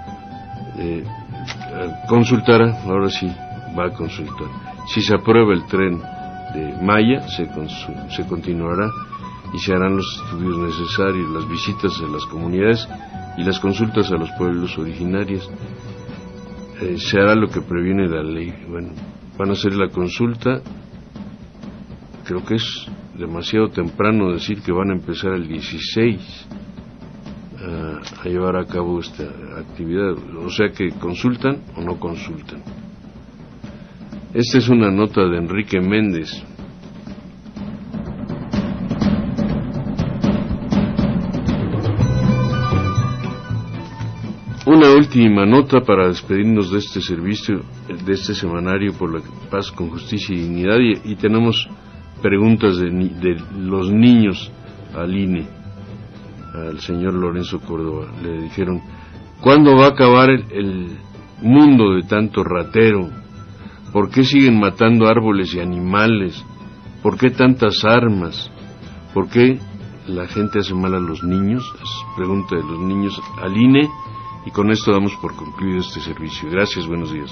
consultará, ahora sí va a consultar. Si se aprueba el tren de Maya, se continuará y se harán los estudios necesarios, las visitas a las comunidades y las consultas a los pueblos originarios. Se hará lo que previene la ley. Bueno, van a hacer la consulta creo que es demasiado temprano decir que van a empezar el 16 a llevar a cabo esta actividad, o sea que consultan o no consultan. Esta es una nota de Enrique Méndez. Una última nota para despedirnos de este servicio, de este semanario por la paz con justicia y dignidad, y tenemos preguntas de los niños al INE, al señor Lorenzo Córdoba. Le dijeron, ¿cuándo va a acabar el mundo de tanto ratero? ¿Por qué siguen matando árboles y animales? ¿Por qué tantas armas? ¿Por qué la gente hace mal a los niños? Es pregunta de los niños al INE. Y con esto damos por concluido este servicio. Gracias, buenos días.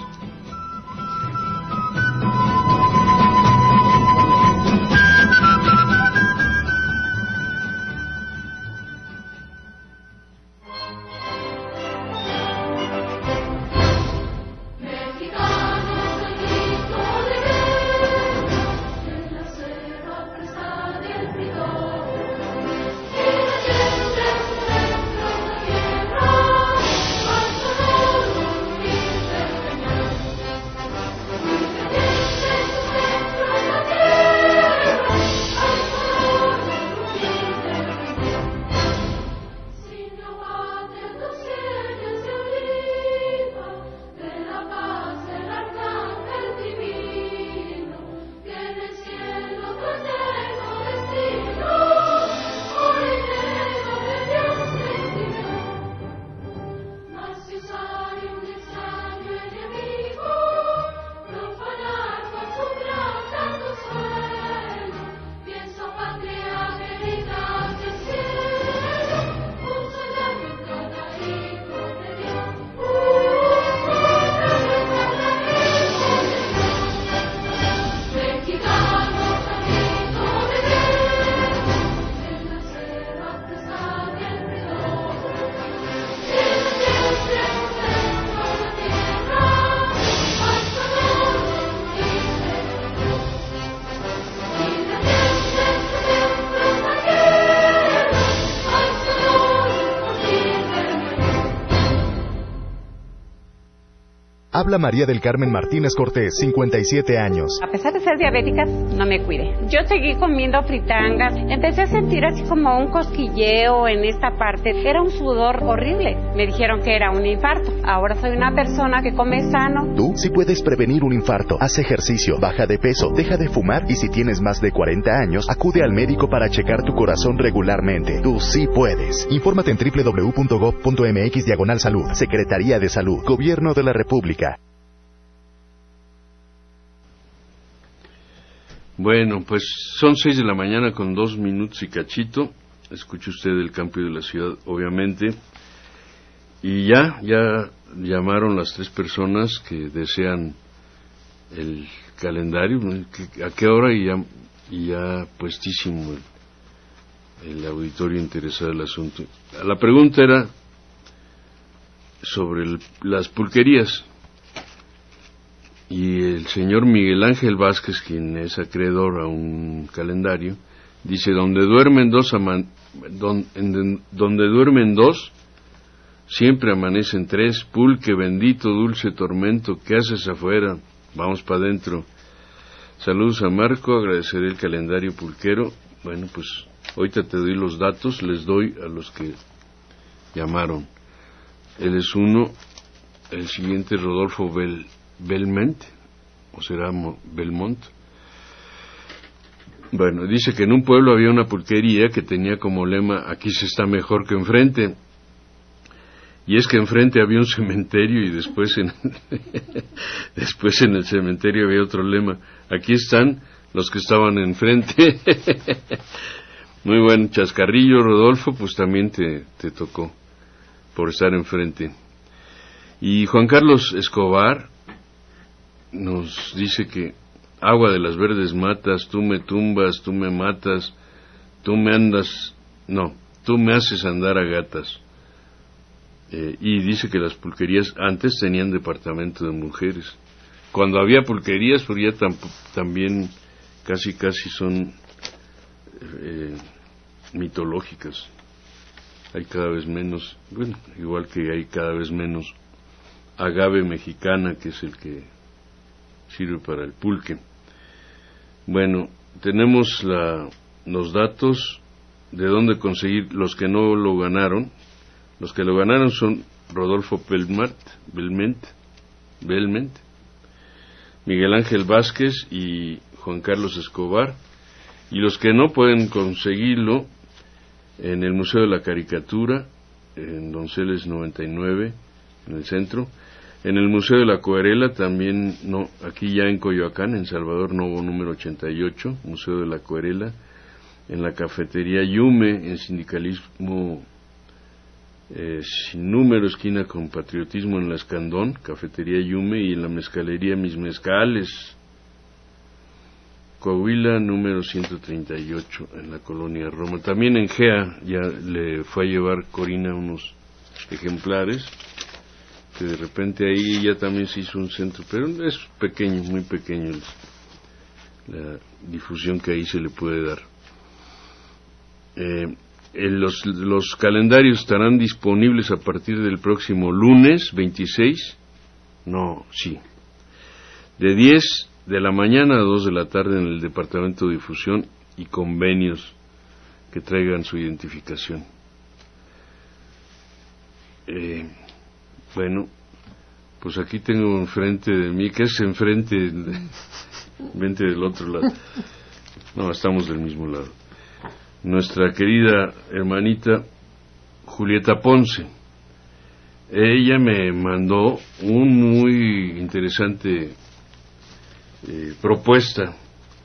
Habla María del Carmen Martínez Cortés, 57 años. A pesar de ser diabética, no me cuidé. Yo seguí comiendo fritangas. Empecé a sentir así como un cosquilleo en esta parte. Era un sudor horrible. Me dijeron que era un infarto. Ahora soy una persona que come sano. Tú sí puedes prevenir un infarto. Haz ejercicio, baja de peso, deja de fumar y si tienes más de 40 años, acude al médico para checar tu corazón regularmente. Tú sí puedes. Infórmate en www.gov.mx/salud. Secretaría de Salud. Gobierno de la República. Bueno, pues son 6 de la mañana con 2 minutos y cachito. Escuche usted el campo de la ciudad, obviamente. Y ya llamaron las 3 personas que desean el calendario. ¿A qué hora? Y ya puestísimo el auditorio interesado en el asunto. La pregunta era sobre las pulquerías. Y el señor Miguel Ángel Vázquez, quien es acreedor a un calendario, dice, donde duermen dos, siempre amanecen 3, pulque, bendito, dulce tormento, ¿qué haces afuera? Vamos para adentro. Saludos a Marco, agradeceré el calendario pulquero. Bueno, pues ahorita te doy los datos, les doy a los que llamaron. Él es uno, el siguiente Rodolfo Belmont, o será Belmont. Bueno, dice que en un pueblo había una pulquería que tenía como lema, aquí se está mejor que enfrente. Y es que enfrente había un cementerio y después en el cementerio había otro lema, aquí están los que estaban enfrente. Muy buen chascarrillo, Rodolfo, pues también te tocó por estar enfrente. Y Juan Carlos Escobar nos dice que agua de las verdes matas, tú me tumbas, tú me matas, tú me haces andar a gatas. Y dice que las pulquerías antes tenían departamento de mujeres. Cuando había pulquerías, pues ya también casi son mitológicas. Hay cada vez menos, bueno, igual que hay cada vez menos agave mexicana, que es el que sirve para el pulque. Bueno, tenemos los datos de dónde conseguir los que no lo ganaron. Los que lo ganaron son Rodolfo Belment, Miguel Ángel Vázquez y Juan Carlos Escobar, y los que no pueden conseguirlo en el Museo de la Caricatura, en Donceles 99, en el centro, en el Museo de la Acuarela también, no, aquí ya en Coyoacán, en Salvador Novo número 88, Museo de la Acuarela, en la Cafetería Yume, en Sindicalismo Sin Número, esquina con Patriotismo en la Escandón, Cafetería Yume, y en la Mezcalería Mis Mezcales, Coahuila número 138, en la Colonia Roma. También en GEA ya le fue a llevar Corina unos ejemplares, que de repente ahí ya también se hizo un centro, pero es pequeño, muy pequeño la difusión que ahí se le puede dar. Los calendarios estarán disponibles a partir del próximo lunes 26, de 10 de la mañana a 2 de la tarde en el Departamento de Difusión, y convenios que traigan su identificación. Bueno, pues aquí tengo enfrente de mí, ¿qué es enfrente? Vente del otro lado. No, estamos del mismo lado. Nuestra querida hermanita Julieta Ponce. Ella me mandó un muy interesante propuesta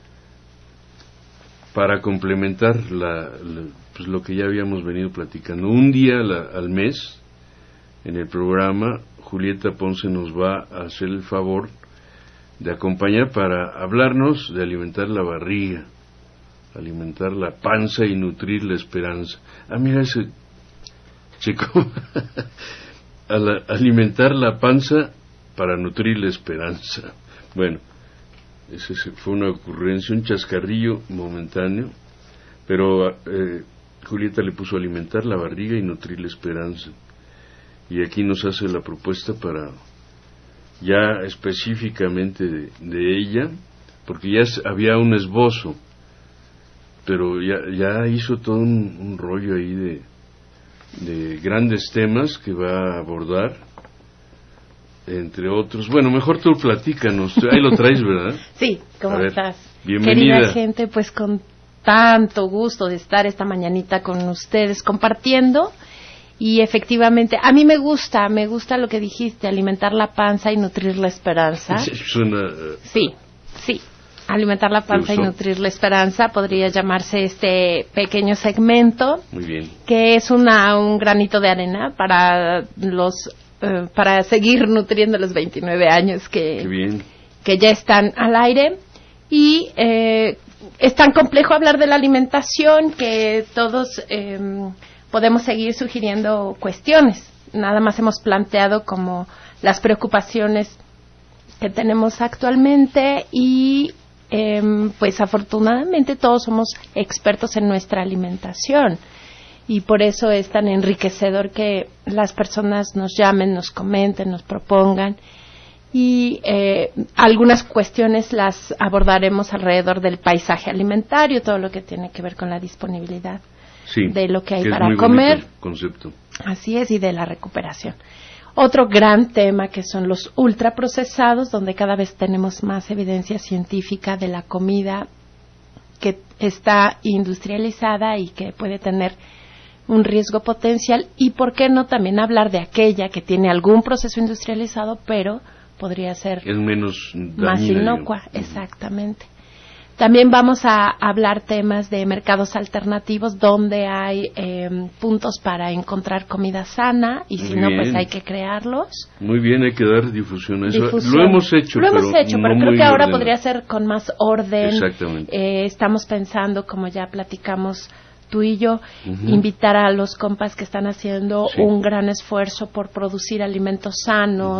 para complementar pues lo que ya habíamos venido platicando. Un día al mes, en el programa, Julieta Ponce nos va a hacer el favor de acompañar para hablarnos de alimentar la barriga, alimentar la panza y nutrir la esperanza. Mira ese chico. Alimentar la panza para nutrir la esperanza. Bueno, ese fue una ocurrencia, un chascarrillo momentáneo, pero Julieta le puso alimentar la barriga y nutrir la esperanza. Y aquí nos hace la propuesta para, ya específicamente de ella, porque ya había un esbozo, pero ya hizo todo un rollo ahí de grandes temas que va a abordar, entre otros. Bueno, mejor tú platícanos, ahí lo traes, ¿verdad? Sí, ¿cómo estás? Bienvenida. Querida gente, pues con tanto gusto de estar esta mañanita con ustedes compartiendo. Y efectivamente, a mí me gusta lo que dijiste, alimentar la panza y nutrir la esperanza. Sí, alimentar la panza y nutrir la esperanza podría llamarse este pequeño segmento. Muy bien. Que es un granito de arena para para seguir nutriendo los 29 años que ya están al aire. Y es tan complejo hablar de la alimentación que todos podemos seguir sugiriendo cuestiones. Nada más hemos planteado como las preocupaciones que tenemos actualmente y pues afortunadamente todos somos expertos en nuestra alimentación y por eso es tan enriquecedor que las personas nos llamen, nos comenten, nos propongan y algunas cuestiones las abordaremos alrededor del paisaje alimentario, todo lo que tiene que ver con la disponibilidad de lo que hay para comer. Concepto. Así es, y de la recuperación. Otro gran tema que son los ultraprocesados, donde cada vez tenemos más evidencia científica de la comida que está industrializada y que puede tener un riesgo potencial, y por qué no también hablar de aquella que tiene algún proceso industrializado, pero podría ser más inocua. Exactamente. También vamos a hablar temas de mercados alternativos donde hay puntos para encontrar comida sana y si no, pues hay que crearlos. Muy bien, hay que dar difusión a eso. Lo hemos hecho, pero creo que ahora podría ser con más orden. Exactamente. Estamos pensando, como ya platicamos tú y yo, invitar a los compas que están haciendo un gran esfuerzo por producir alimentos sanos,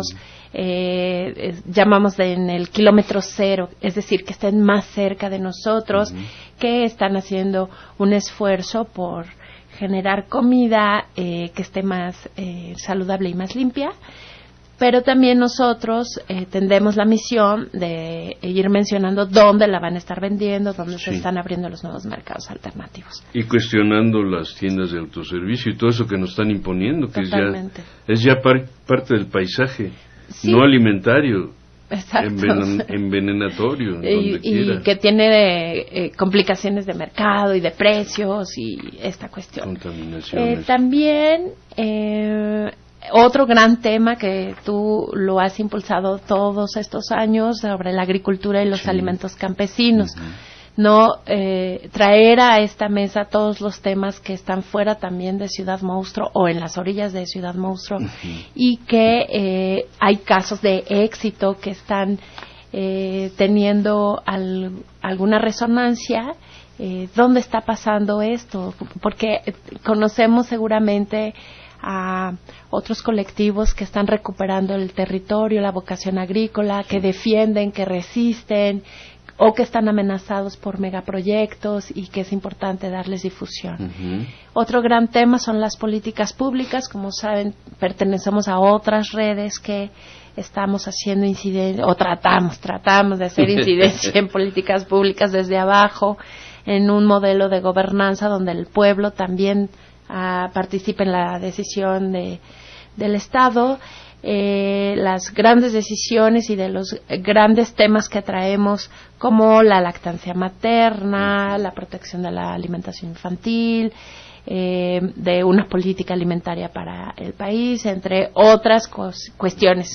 llamamos en el kilómetro cero, es decir, que estén más cerca de nosotros, que están haciendo un esfuerzo por generar comida que esté más saludable y más limpia. Pero también nosotros tendremos la misión de ir mencionando dónde la van a estar vendiendo, dónde se están abriendo los nuevos mercados alternativos. Y cuestionando las tiendas de autoservicio y todo eso que nos están imponiendo, que es ya parte del paisaje, no alimentario, envenenatorio. Y que tiene complicaciones de mercado y de precios y esta cuestión. Contaminaciones. También... otro gran tema que tú lo has impulsado todos estos años sobre la agricultura y los alimentos campesinos, traer a esta mesa todos los temas que están fuera también de Ciudad Monstruo o en las orillas de Ciudad Monstruo y que hay casos de éxito que están teniendo alguna resonancia. ¿Dónde está pasando esto? Porque conocemos seguramente a otros colectivos que están recuperando el territorio, la vocación agrícola, que defienden, que resisten o que están amenazados por megaproyectos y que es importante darles difusión. Otro gran tema son las políticas públicas. Como saben, pertenecemos a otras redes que estamos haciendo incidencia, o tratamos de hacer incidencia en políticas públicas desde abajo, en un modelo de gobernanza donde el pueblo también participa en la decisión del Estado. Las grandes decisiones y de los grandes temas que traemos, como la lactancia materna, la protección de la alimentación infantil, de una política alimentaria para el país, entre otras cuestiones.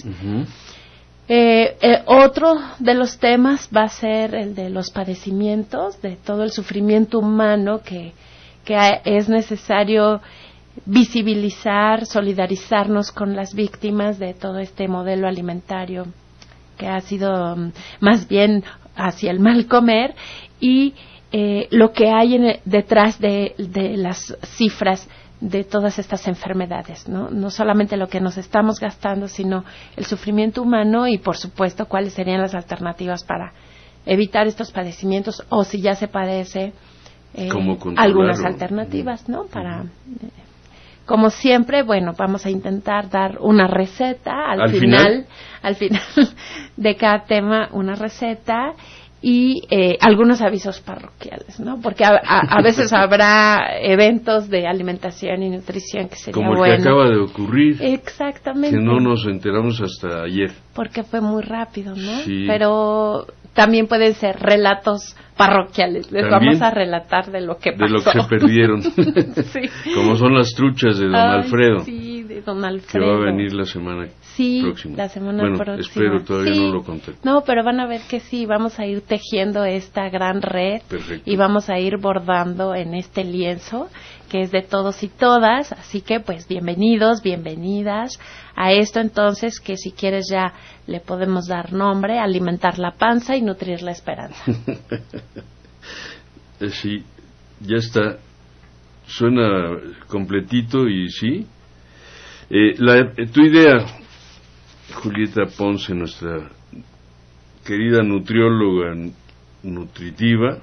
Otro de los temas va a ser el de los padecimientos, de todo el sufrimiento humano que es necesario visibilizar, solidarizarnos con las víctimas de todo este modelo alimentario que ha sido más bien hacia el mal comer y lo que hay detrás de las cifras de todas estas enfermedades, no solamente lo que nos estamos gastando, sino el sufrimiento humano y, por supuesto, cuáles serían las alternativas para evitar estos padecimientos o si ya se padece, algunas alternativas, ¿no? Para como siempre, bueno, vamos a intentar dar una receta al final de cada tema, una receta y algunos avisos parroquiales, ¿no? Porque a veces habrá eventos de alimentación y nutrición que sería como el que acaba de ocurrir. Exactamente. Que no nos enteramos hasta ayer. Porque fue muy rápido, ¿no? Sí. Pero también pueden ser relatos parroquiales. Les vamos a relatar de lo que pasó. De lo que se perdieron. Sí. Como son las truchas de don Alfredo. Sí, de don Alfredo. Que va a venir la semana próxima. La semana próxima. Espero, todavía no lo conté. No, pero van a ver que sí, vamos a ir tejiendo esta gran red. Perfecto. Y vamos a ir bordando en este lienzo que es de todos y todas, así que pues bienvenidos, bienvenidas a esto entonces que si quieres ya le podemos dar nombre, alimentar la panza y nutrir la esperanza. Sí, ya está, suena completito y sí. Tu idea, Julieta Ponce, nuestra querida nutrióloga nutritiva,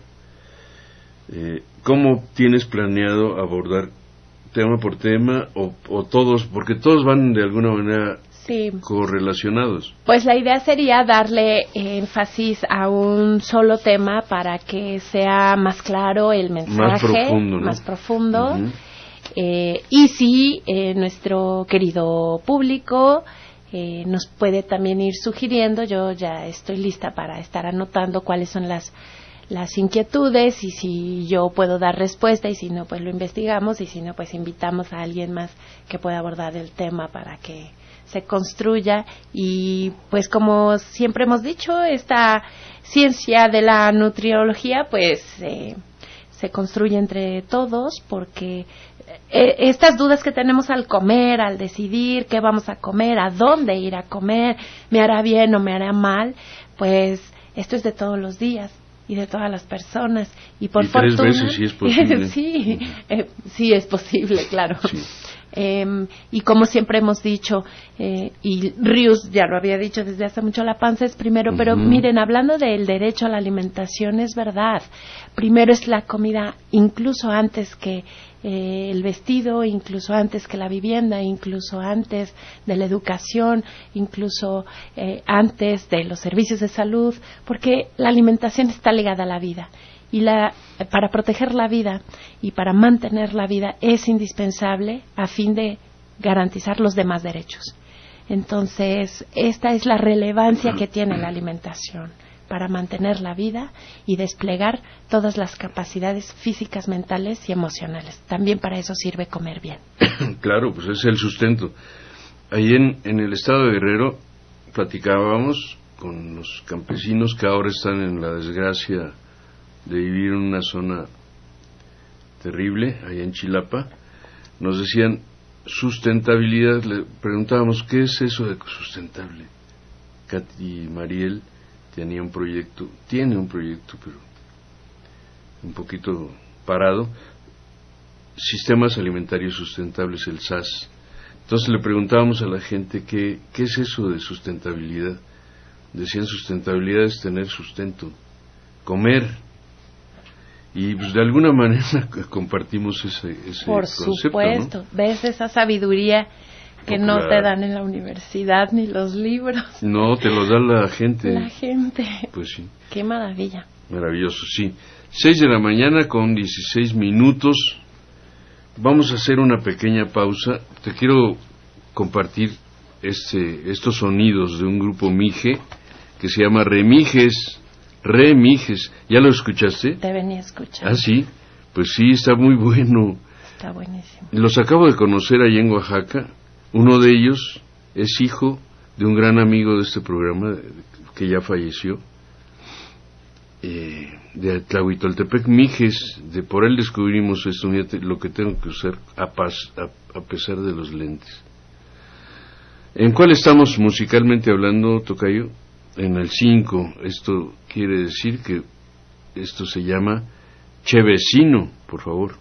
¿cómo tienes planeado abordar tema por tema o todos, porque todos van de alguna manera correlacionados? Pues la idea sería darle énfasis a un solo tema para que sea más claro el mensaje, más profundo. Y si nuestro querido público nos puede también ir sugiriendo, yo ya estoy lista para estar anotando cuáles son las inquietudes y si yo puedo dar respuesta y si no pues lo investigamos y si no pues invitamos a alguien más que pueda abordar el tema para que se construya y pues como siempre hemos dicho esta ciencia de la nutriología pues se construye entre todos porque estas dudas que tenemos al comer, al decidir qué vamos a comer, a dónde ir a comer, me hará bien o me hará mal, pues esto es de todos los días y de todas las personas y por fortuna 3 veces sí es posible. sí es posible, claro. Y como siempre hemos dicho, y Rius ya lo había dicho desde hace mucho, la panza es primero, pero miren, hablando del derecho a la alimentación, es verdad, primero es la comida, incluso antes que el vestido, incluso antes que la vivienda, incluso antes de la educación, incluso antes de los servicios de salud, porque la alimentación está ligada a la vida. Y para proteger la vida y para mantener la vida es indispensable a fin de garantizar los demás derechos. Entonces, esta es la relevancia que tiene la alimentación para mantener la vida y desplegar todas las capacidades físicas, mentales y emocionales. También para eso sirve comer bien. Claro, pues es el sustento. Ahí en el estado de Guerrero platicábamos con los campesinos que ahora están en la desgracia de vivir en una zona terrible, allá en Chilapa. Nos decían sustentabilidad, le preguntábamos ¿qué es eso de sustentable? Katy Mariel tiene un proyecto, pero un poquito parado, Sistemas Alimentarios Sustentables, el SAS. Entonces le preguntábamos a la gente ¿qué es eso de sustentabilidad? Decían sustentabilidad es tener sustento, comer. Y pues de alguna manera compartimos ese Por concepto, supuesto, ¿no? ¿Ves esa sabiduría que no te dan en la universidad ni los libros? No, te los da la gente. La gente. Pues sí. Qué maravilla. Maravilloso, sí. 6 de la mañana con 16 minutos. Vamos a hacer una pequeña pausa. Te quiero compartir estos sonidos de un grupo Mije que se llama Remijes. ¿Ya lo escuchaste? Te venía a escuchar. Ah, sí, pues sí, está muy bueno. Está buenísimo. Los acabo de conocer allá en Oaxaca. Uno de ellos es hijo de un gran amigo de este programa que ya falleció, de Tlahuitoltepec, Mijes. Por él descubrimos esto, lo que tengo que usar a pesar de los lentes. ¿En cuál estamos musicalmente hablando, Tocayo? En el 5. Esto quiere decir que esto se llama Che Vecino, por favor.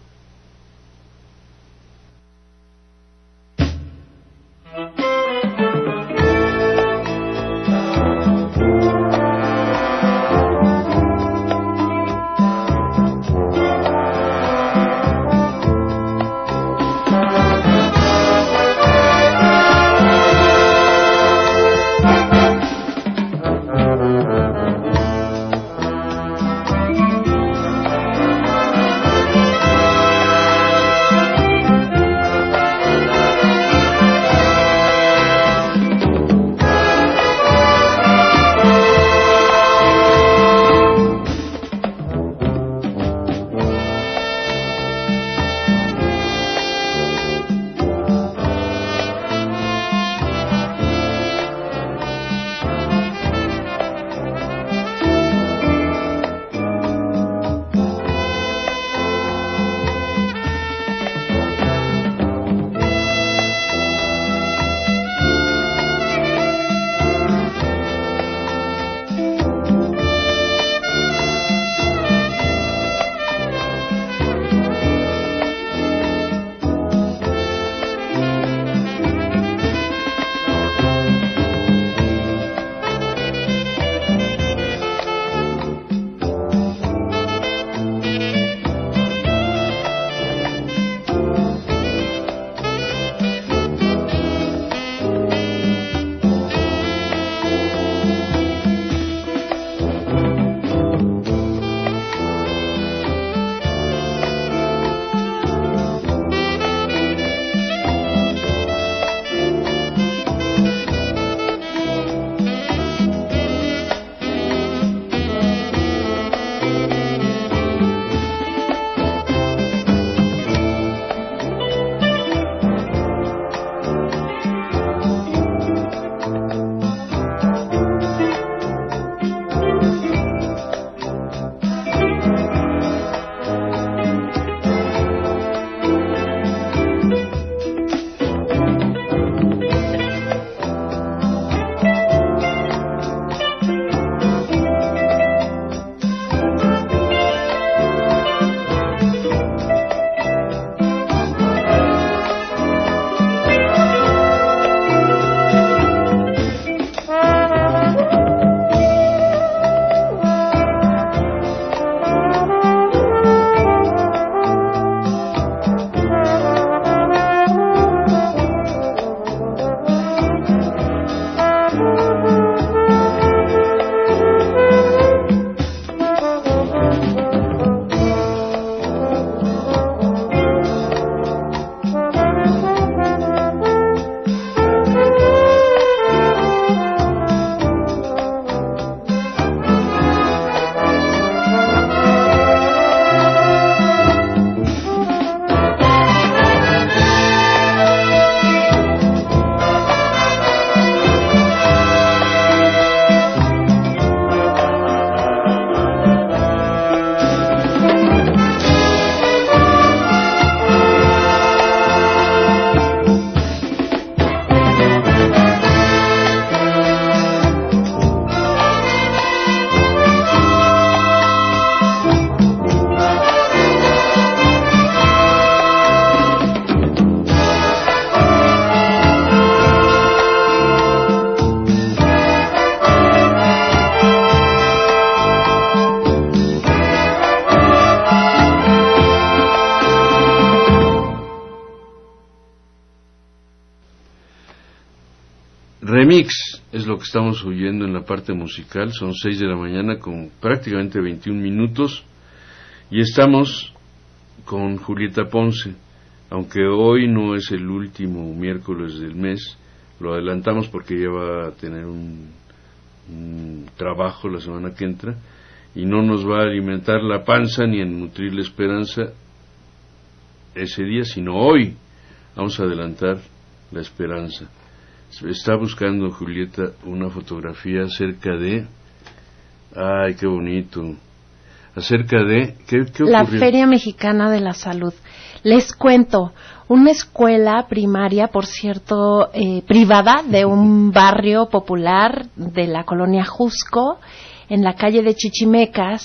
lo que estamos oyendo en la parte musical. Son 6 de la mañana con prácticamente 21 minutos y estamos con Julieta Ponce. Aunque hoy no es el último miércoles del mes, lo adelantamos porque ella va a tener un trabajo la semana que entra y no nos va a alimentar la panza ni a nutrir la esperanza ese día, sino hoy vamos a adelantar la esperanza. Está buscando Julieta una fotografía acerca de... ¡Ay, qué bonito! Acerca de... ¿Qué ocurrió? La Feria Mexicana de la Salud. Les cuento, una escuela primaria, por cierto, privada, de un barrio popular de la colonia Jusco, en la calle de Chichimecas,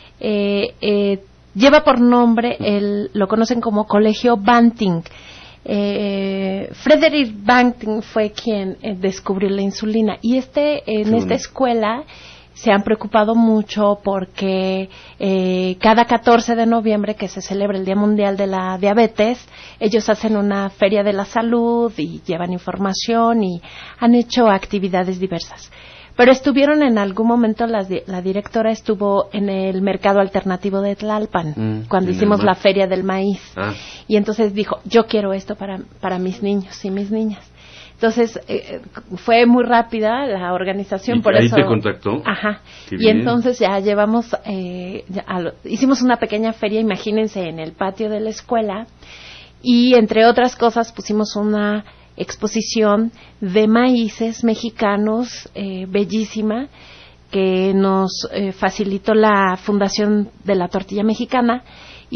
lleva por nombre, lo conocen como Colegio Banting. Frederick Banting fue quien descubrió la insulina y en esta escuela se han preocupado mucho porque cada 14 de noviembre, que se celebra el Día Mundial de la Diabetes, ellos hacen una feria de la salud y llevan información y han hecho actividades diversas. Pero estuvieron en algún momento, la directora estuvo en el mercado alternativo de Tlalpan, cuando hicimos la feria del maíz. Y entonces dijo, yo quiero esto para mis niños y mis niñas. Entonces, fue muy rápida la organización, por ahí eso... ¿Ahí te contactó? Ajá. Qué y bien. entonces ya llevamos, hicimos una pequeña feria, imagínense, en el patio de la escuela, y entre otras cosas pusimos una exposición de maíces mexicanos bellísima, que nos facilitó la Fundación de la Tortilla Mexicana, y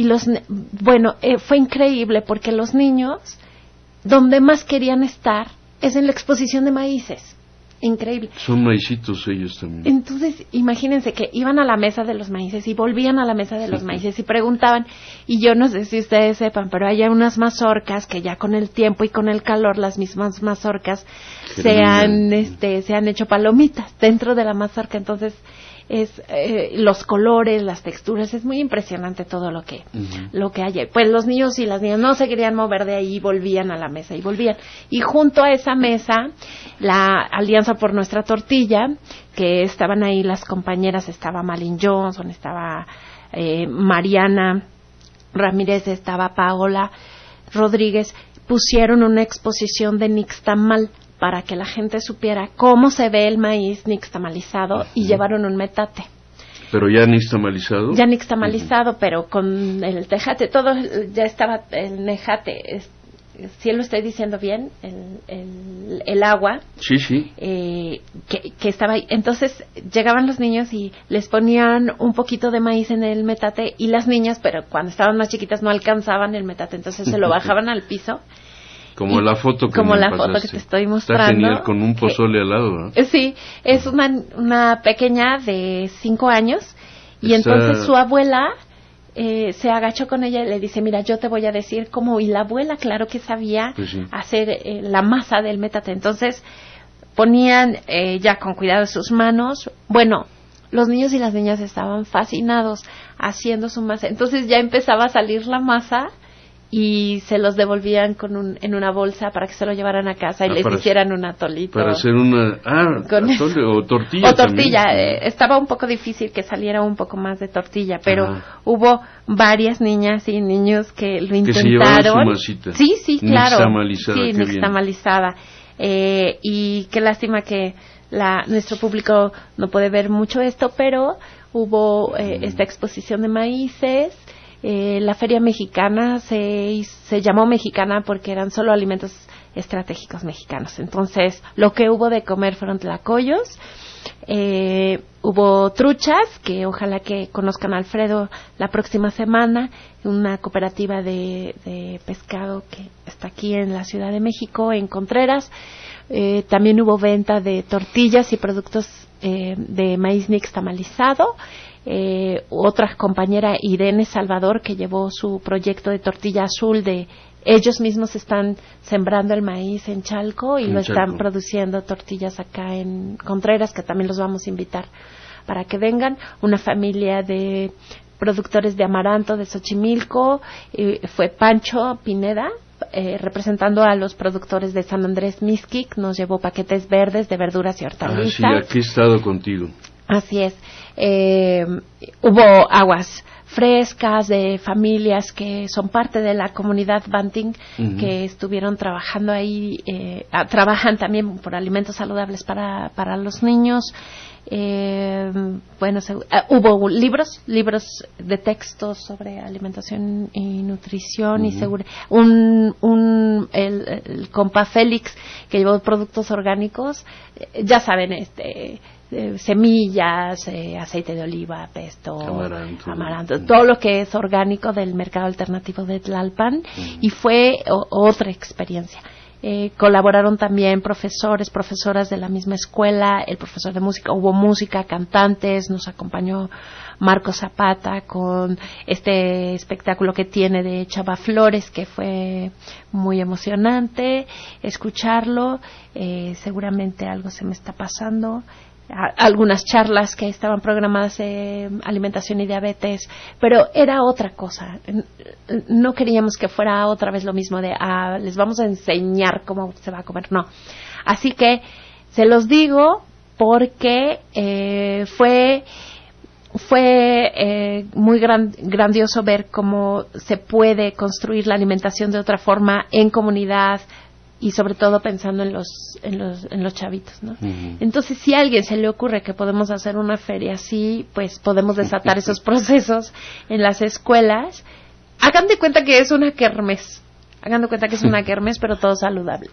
fue increíble porque los niños, donde más querían estar, es en la exposición de maíces. Increíble. Son maicitos ellos también. Entonces, imagínense que iban a la mesa de los maíces y volvían a la mesa de los maíces y preguntaban, y yo no sé si ustedes sepan, pero hay unas mazorcas que ya con el tiempo y con el calor, las mismas mazorcas se han hecho palomitas dentro de la mazorca. Entonces, los colores, las texturas, es muy impresionante todo lo que hay. Pues los niños y las niñas no se querían mover de ahí, volvían a la mesa y volvían. Y junto a esa mesa, la Alianza por Nuestra Tortilla, que estaban ahí las compañeras, estaba Malin Johnson, estaba Mariana Ramírez, estaba Paola Rodríguez, pusieron una exposición de nixtamal para que la gente supiera cómo se ve el maíz nixtamalizado, y llevaron un metate. ¿Pero ya nixtamalizado? Ya nixtamalizado, pero con el tejate, todo ya estaba el nejate, si lo estoy diciendo bien, el agua. Sí, sí. Que estaba ahí. Entonces llegaban los niños y les ponían un poquito de maíz en el metate, y las niñas, pero cuando estaban más chiquitas no alcanzaban el metate, entonces se lo bajaban al piso. Como la foto que foto que te estoy mostrando. Está genial, con un pozole al lado, ¿no? Sí, es una pequeña de 5 años, y entonces su abuela se agachó con ella y le dice, mira, yo te voy a decir cómo, y la abuela, claro que sabía hacer la masa del metate. Entonces ponían ya con cuidado sus manos. Bueno, los niños y las niñas estaban fascinados haciendo su masa. Entonces ya empezaba a salir la masa, y se los devolvían en una bolsa para que se lo llevaran a casa y les hicieran un atolito. Para hacer una... atole o tortilla. O tortilla. Estaba un poco difícil que saliera un poco más de tortilla, pero hubo varias niñas y niños que lo intentaron. Que se llevaron su masita. Sí, claro. Nixtamalizada. Sí, nixtamalizada. Y qué lástima que nuestro público no puede ver mucho esto, pero hubo esta exposición de maíces. La feria mexicana se llamó mexicana porque eran solo alimentos estratégicos mexicanos. Entonces, lo que hubo de comer fueron tlacoyos, hubo truchas, que ojalá que conozcan a Alfredo la próxima semana, una cooperativa de pescado que está aquí en la Ciudad de México, en Contreras. También hubo venta de tortillas y productos de maíz nixtamalizado. Otra compañera, Irene Salvador, que llevó su proyecto de tortilla azul, ellos mismos están sembrando el maíz en Chalco y están produciendo tortillas acá en Contreras, que también los vamos a invitar para que vengan. Una familia de productores de amaranto de Xochimilco, fue Pancho Pineda, representando a los productores de San Andrés Mixquic, nos llevó paquetes verdes de verduras y hortalizas. Sí, aquí he estado contigo. Así es. Hubo aguas frescas de familias que son parte de la comunidad Banting, que estuvieron trabajando ahí, trabajan también por alimentos saludables para los niños. Hubo libros de textos sobre alimentación y nutrición y el compa Félix, que llevó productos orgánicos, ya saben, semillas, aceite de oliva, pesto, amaranto, todo lo que es orgánico del mercado alternativo de Tlalpan, y fue otra experiencia. Colaboraron también profesoras de la misma escuela, el profesor de música, hubo música, cantantes, nos acompañó Marco Zapata con este espectáculo que tiene de Chava Flores, que fue muy emocionante escucharlo. Seguramente algo se me está pasando. Algunas charlas que estaban programadas de alimentación y diabetes, pero era otra cosa. No queríamos que fuera otra vez lo mismo de les vamos a enseñar cómo se va a comer, no. Así que se los digo porque fue muy grandioso ver cómo se puede construir la alimentación de otra forma en comunidad, y sobre todo pensando en los chavitos, ¿no? Entonces, si a alguien se le ocurre que podemos hacer una feria así, pues podemos desatar esos procesos en las escuelas. Hagan de cuenta que es una kermés, pero todo saludable.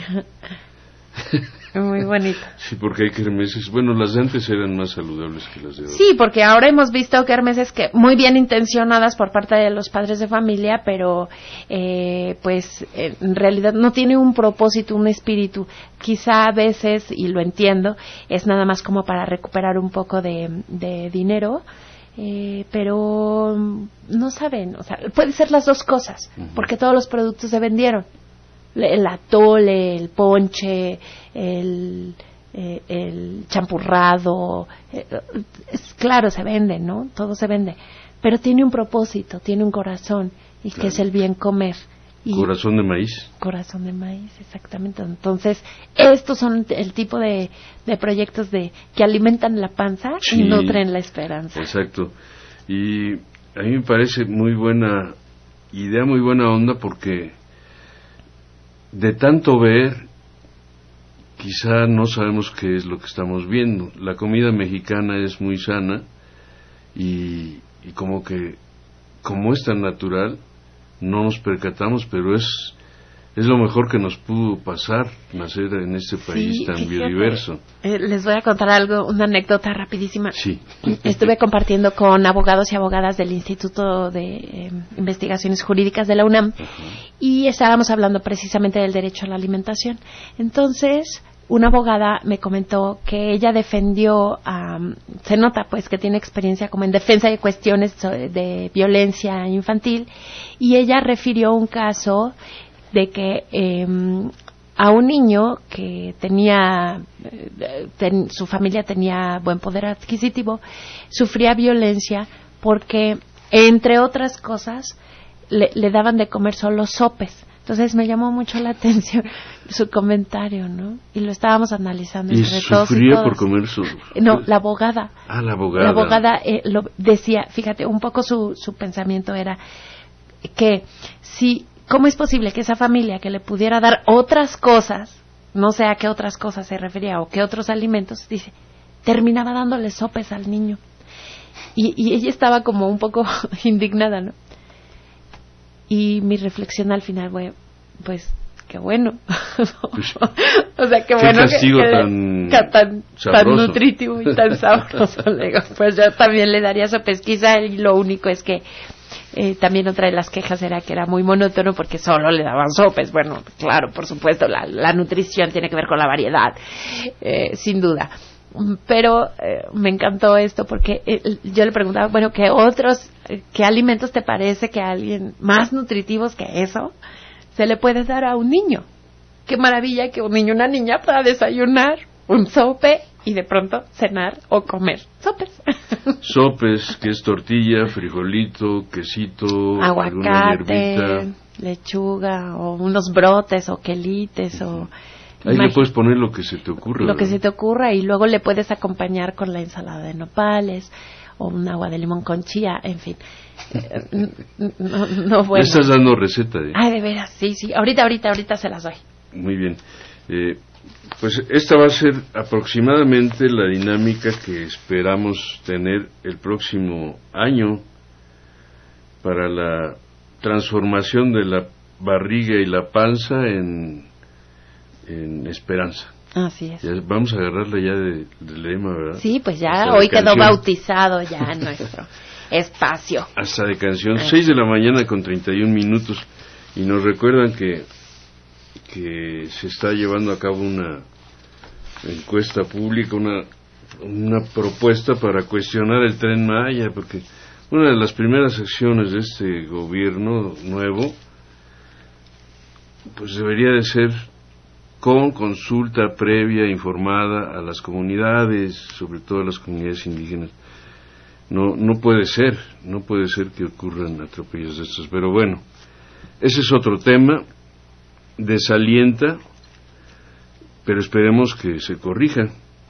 Muy bonito. Sí, porque hay kermeses. Bueno, las de antes eran más saludables que las de ahora. Sí, porque ahora hemos visto kermeses que muy bien intencionadas por parte de los padres de familia, pero pues en realidad no tiene un propósito, un espíritu. Quizá a veces, y lo entiendo, es nada más como para recuperar un poco de dinero. Pero no saben, o sea, puede ser las dos cosas, porque todos los productos se vendieron. El atole, el ponche, el champurrado, claro, se vende, ¿no? Todo se vende, pero tiene un propósito, tiene un corazón, y claro, que es el bien comer. Y corazón de maíz. Corazón de maíz, exactamente. Entonces, estos son el tipo de proyectos que alimentan la panza, sí, y nutren la esperanza. Exacto. Y a mí me parece muy buena idea, muy buena onda, porque de tanto ver, quizá no sabemos qué es lo que estamos viendo. La comida mexicana es muy sana y como es tan natural, no nos percatamos, pero es lo mejor que nos pudo pasar, nacer en este país, sí, tan biodiverso. Les voy a contar una anécdota rapidísima. Sí. Estuve compartiendo con abogados y abogadas del Instituto de Investigaciones Jurídicas de la UNAM, y estábamos hablando precisamente del derecho a la alimentación. Entonces, una abogada me comentó que ella defendió, se nota pues que tiene experiencia como en defensa de cuestiones de violencia infantil, y ella refirió un caso de que a un niño que su familia tenía buen poder adquisitivo, sufría violencia porque, entre otras cosas, le daban de comer solo sopes. Entonces me llamó mucho la atención su comentario, ¿no? Y lo estábamos analizando entre todos. ¿Y sufría por comer sopes? No, la abogada. La abogada. La abogada lo decía, fíjate, un poco su pensamiento era que ¿cómo es posible que esa familia que le pudiera dar otras cosas, no sé a qué otras cosas se refería o qué otros alimentos, dice, terminaba dándole sopes al niño? Y ella estaba como un poco indignada, ¿no? Y mi reflexión al final fue, pues, qué bueno. O sea, qué bueno tan nutritivo y tan sabroso. Pues yo también le daría sopes. Quizá, y lo único es que también otra de las quejas era que era muy monótono porque solo le daban sopes. Bueno, claro, por supuesto, la nutrición tiene que ver con la variedad, sin duda. Pero me encantó esto porque yo le preguntaba, bueno, ¿qué alimentos te parece que alguien más nutritivos que eso se le puede dar a un niño? Qué maravilla que un niño o una niña pueda desayunar un sope y de pronto cenar o comer sopes. Sopes, que es tortilla, frijolito, quesito, alguna hierbita, lechuga, o unos brotes, o quelites, o... Ahí le puedes poner lo que se te ocurra. Lo que se te ocurra, y luego le puedes acompañar con la ensalada de nopales, o un agua de limón con chía, en fin. No bueno. Me estás dando receta. Ay, de veras, sí. Ahorita se las doy. Muy bien. Pues esta va a ser aproximadamente la dinámica que esperamos tener el próximo año para la transformación de la barriga y la panza en esperanza. Así es. Ya vamos a agarrarla ya de lema, ¿verdad? Sí, pues ya hoy quedó bautizado ya nuestro espacio. Hasta de canción. 6 de la mañana con 31 minutos. Y nos recuerdan que se está llevando a cabo una encuesta pública, una propuesta para cuestionar el Tren Maya, porque una de las primeras acciones de este gobierno nuevo pues debería de ser con consulta previa informada a las comunidades, sobre todo a las comunidades indígenas. No puede ser que ocurran atropellos de estos, pero bueno, ese es otro tema. Desalienta, pero esperemos que se corrija.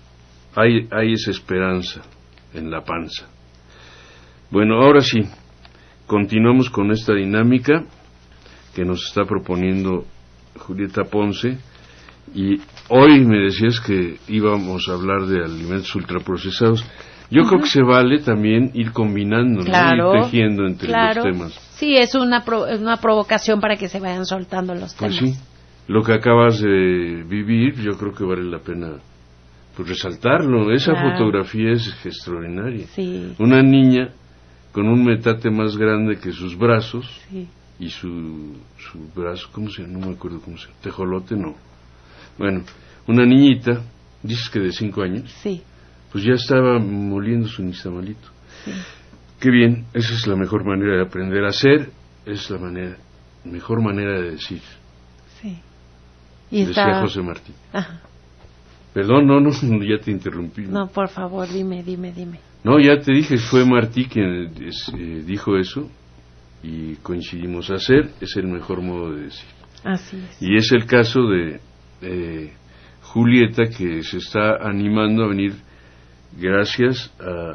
Hay esa esperanza en la panza. Bueno, ahora sí, continuamos con esta dinámica que nos está proponiendo Julieta Ponce, y hoy me decías que íbamos a hablar de alimentos ultraprocesados. Yo creo que se vale también ir combinando, claro, ¿no? Ir tejiendo entre los temas. Sí, es una provocación para que se vayan soltando los temas. Pues sí, lo que acabas de vivir, yo creo que vale la pena pues resaltarlo. Esa fotografía es extraordinaria. Sí. Una niña con un metate más grande que sus brazos, sí, y su brazo, ¿cómo se llama? No me acuerdo cómo se llama. Tejolote, no. Bueno, una niñita, dices que de 5 años. Sí. Pues ya estaba moliendo su nixtamalito. Sí. Qué bien, esa es la mejor manera de aprender a hacer, es la mejor manera de decir. Sí. Y decía José Martí. Ajá. Perdón, no, ya te interrumpí. No, por favor, dime. No, ya te dije, fue Martí quien dijo eso, y coincidimos. Hacer es el mejor modo de decir. Así es. Y es el caso de Julieta, que se está animando a venir gracias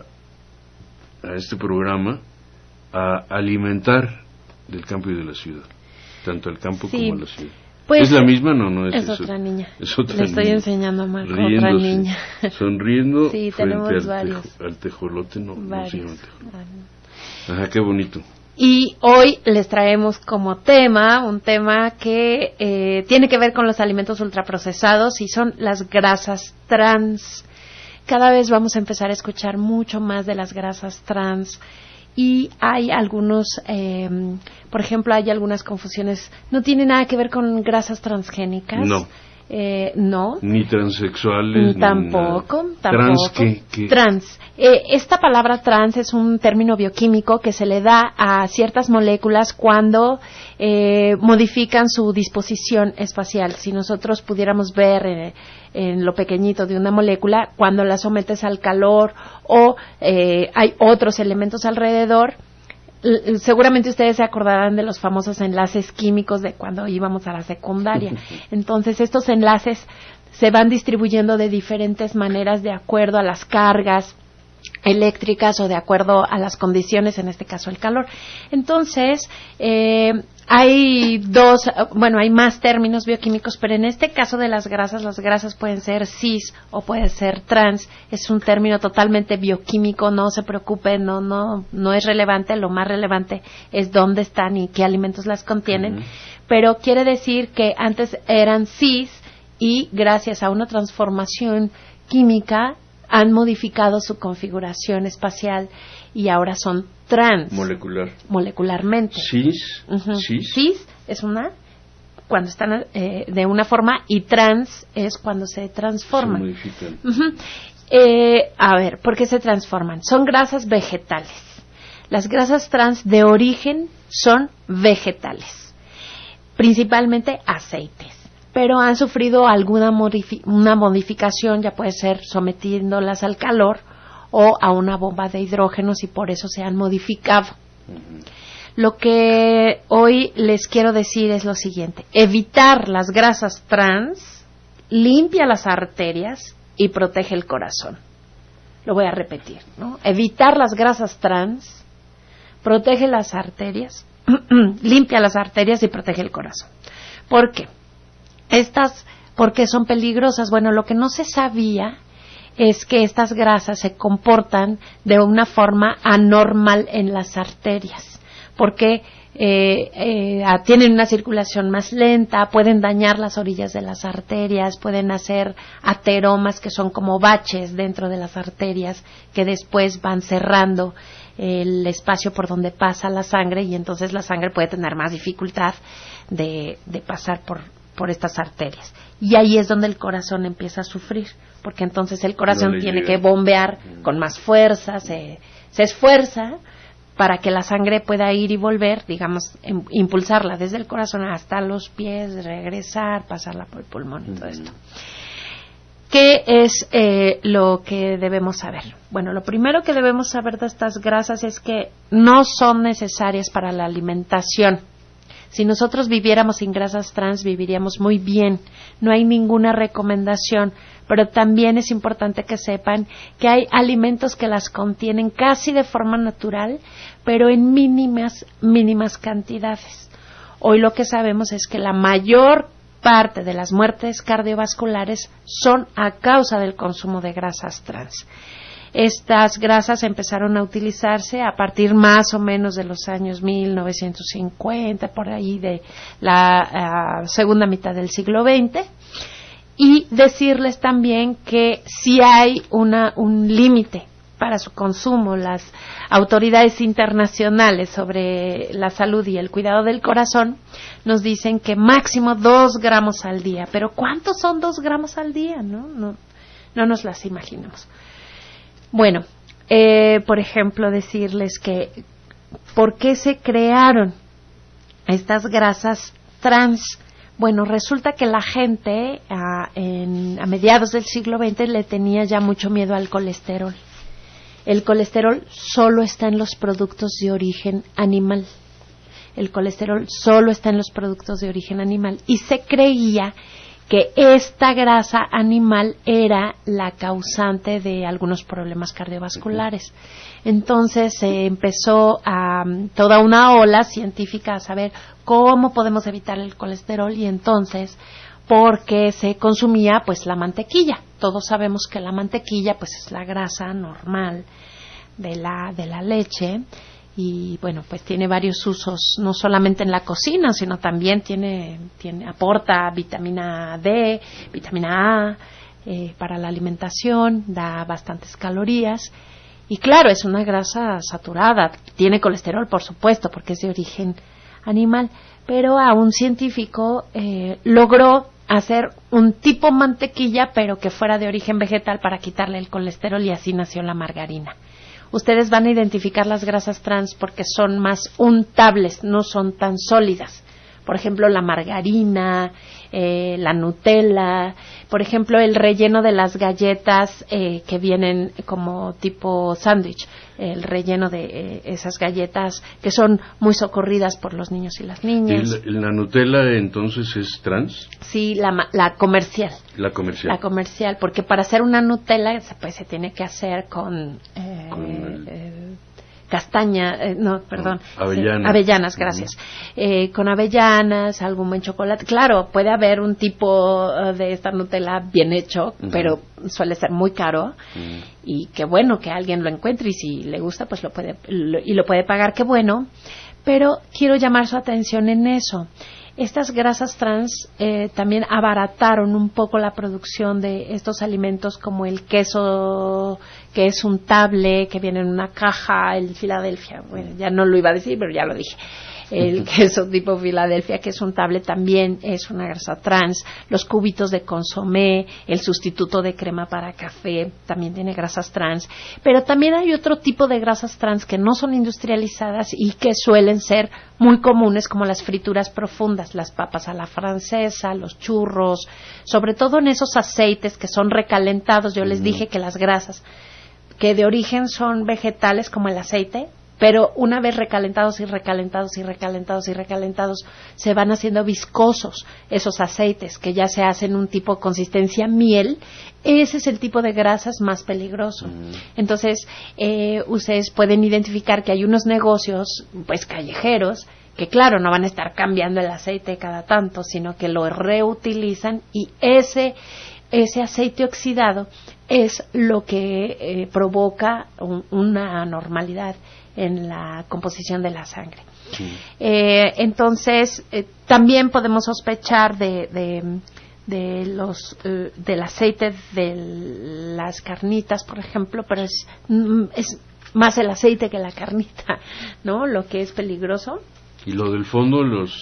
a este programa a alimentar del campo y de la ciudad, tanto al campo como a la ciudad. Pues, ¿es la misma? No es eso. Otra niña. Es otra Le estoy niña. enseñando a Marco, Riéndose, otra niña. Sonriendo sí, frente al tejolote, no se llama tejolote. Varios. Qué bonito. Y hoy les traemos como tema, un tema que tiene que ver con los alimentos ultraprocesados, y son las grasas trans. Cada vez vamos a empezar a escuchar mucho más de las grasas trans, y hay algunos, por ejemplo, hay algunas confusiones. No tiene nada que ver con grasas transgénicas. No. No. Ni transexuales. Tampoco. ¿Trans qué? Trans. Esta palabra trans es un término bioquímico que se le da a ciertas moléculas cuando modifican su disposición espacial. Si nosotros pudiéramos ver en lo pequeñito de una molécula, cuando la sometes al calor o hay otros elementos alrededor, seguramente ustedes se acordarán de los famosos enlaces químicos de cuando íbamos a la secundaria. Entonces, estos enlaces se van distribuyendo de diferentes maneras de acuerdo a las cargas eléctricas o de acuerdo a las condiciones, en este caso el calor. Entonces, hay hay más términos bioquímicos, pero en este caso de las grasas pueden ser cis o pueden ser trans. Es un término totalmente bioquímico, no se preocupen, no es relevante. Lo más relevante es dónde están y qué alimentos las contienen. Pero quiere decir que antes eran cis y gracias a una transformación química han modificado su configuración espacial y ahora son trans. Molecularmente. Cis. Cis es cuando están de una forma, y trans es cuando se transforman. Se modifican. ¿Por qué se transforman? Son grasas vegetales. Las grasas trans de origen son vegetales, principalmente aceites, pero han sufrido alguna una modificación, ya puede ser sometiéndolas al calor o a una bomba de hidrógenos y por eso se han modificado. Lo que hoy les quiero decir es lo siguiente: evitar las grasas trans limpia las arterias y protege el corazón. Lo voy a repetir, ¿no? Evitar las grasas trans protege las arterias, limpia las arterias y protege el corazón. ¿Por qué? Porque son peligrosas. Bueno, lo que no se sabía es que estas grasas se comportan de una forma anormal en las arterias, porque tienen una circulación más lenta, pueden dañar las orillas de las arterias, pueden hacer ateromas que son como baches dentro de las arterias que después van cerrando el espacio por donde pasa la sangre, y entonces la sangre puede tener más dificultad de pasar por estas arterias. Y ahí es donde el corazón empieza a sufrir, porque entonces el corazón tiene que bombear con más fuerza, se esfuerza para que la sangre pueda ir y volver, digamos, impulsarla desde el corazón hasta los pies, regresar, pasarla por el pulmón y todo esto. ¿Qué es lo que debemos saber? Bueno, lo primero que debemos saber de estas grasas es que no son necesarias para la alimentación. Si nosotros viviéramos sin grasas trans, viviríamos muy bien. No hay ninguna recomendación, pero también es importante que sepan que hay alimentos que las contienen casi de forma natural, pero en mínimas cantidades. Hoy lo que sabemos es que la mayor parte de las muertes cardiovasculares son a causa del consumo de grasas trans. Estas grasas empezaron a utilizarse a partir más o menos de los años 1950, por ahí de la segunda mitad del siglo XX, y decirles también que si hay un límite para su consumo. Las autoridades internacionales sobre la salud y el cuidado del corazón nos dicen que máximo 2 gramos al día. Pero ¿cuántos son 2 gramos al día? No nos las imaginamos. Bueno, por ejemplo, decirles que ¿por qué se crearon estas grasas trans? Bueno, resulta que la gente a mediados del siglo XX le tenía ya mucho miedo al colesterol. El colesterol solo está en los productos de origen animal. El colesterol solo está en los productos de origen animal. Y se creía que esta grasa animal era la causante de algunos problemas cardiovasculares. Entonces se empezó toda una ola científica a saber cómo podemos evitar el colesterol, y entonces porque se consumía pues la mantequilla. Todos sabemos que la mantequilla pues es la grasa normal de la leche. Y bueno, pues tiene varios usos, no solamente en la cocina, sino también aporta vitamina D, vitamina A para la alimentación, da bastantes calorías. Y claro, es una grasa saturada, tiene colesterol, por supuesto, porque es de origen animal. Pero a un científico logró hacer un tipo mantequilla, pero que fuera de origen vegetal, para quitarle el colesterol, y así nació la margarina. Ustedes van a identificar las grasas trans porque son más untables, no son tan sólidas. Por ejemplo, la margarina, la Nutella, por ejemplo, el relleno de las galletas que vienen como tipo sándwich, el relleno de esas galletas que son muy socorridas por los niños y las niñas. ¿Y la Nutella entonces es trans? Sí, la comercial. La comercial. La comercial, porque para hacer una Nutella pues se tiene que hacer con avellanas, gracias. Con avellanas, algún buen chocolate. Claro, puede haber un tipo de esta Nutella bien hecho, pero suele ser muy caro. Y qué bueno que alguien lo encuentre, y si le gusta pues lo puede pagar, qué bueno. Pero quiero llamar su atención en eso. Estas grasas trans también abarataron un poco la producción de estos alimentos, como el queso que es untable, que viene en una caja, el Filadelfia. Bueno, ya no lo iba a decir, pero ya lo dije. El queso tipo Filadelfia, que es untable, también es una grasa trans. Los cubitos de consomé, el sustituto de crema para café, también tiene grasas trans. Pero también hay otro tipo de grasas trans que no son industrializadas y que suelen ser muy comunes, como las frituras profundas, las papas a la francesa, los churros, sobre todo en esos aceites que son recalentados. Yo les dije que las grasas que de origen son vegetales como el aceite, pero una vez recalentados y recalentados y recalentados y recalentados, se van haciendo viscosos esos aceites, que ya se hacen un tipo de consistencia miel. Ese es el tipo de grasas más peligroso. Entonces, ustedes pueden identificar que hay unos negocios, pues callejeros, que claro, no van a estar cambiando el aceite cada tanto, sino que lo reutilizan, y ese aceite oxidado es lo que provoca una anormalidad en la composición de la sangre. Entonces, también podemos sospechar del aceite de las carnitas, por ejemplo, pero es más el aceite que la carnita, ¿no? Lo que es peligroso. Y lo del fondo,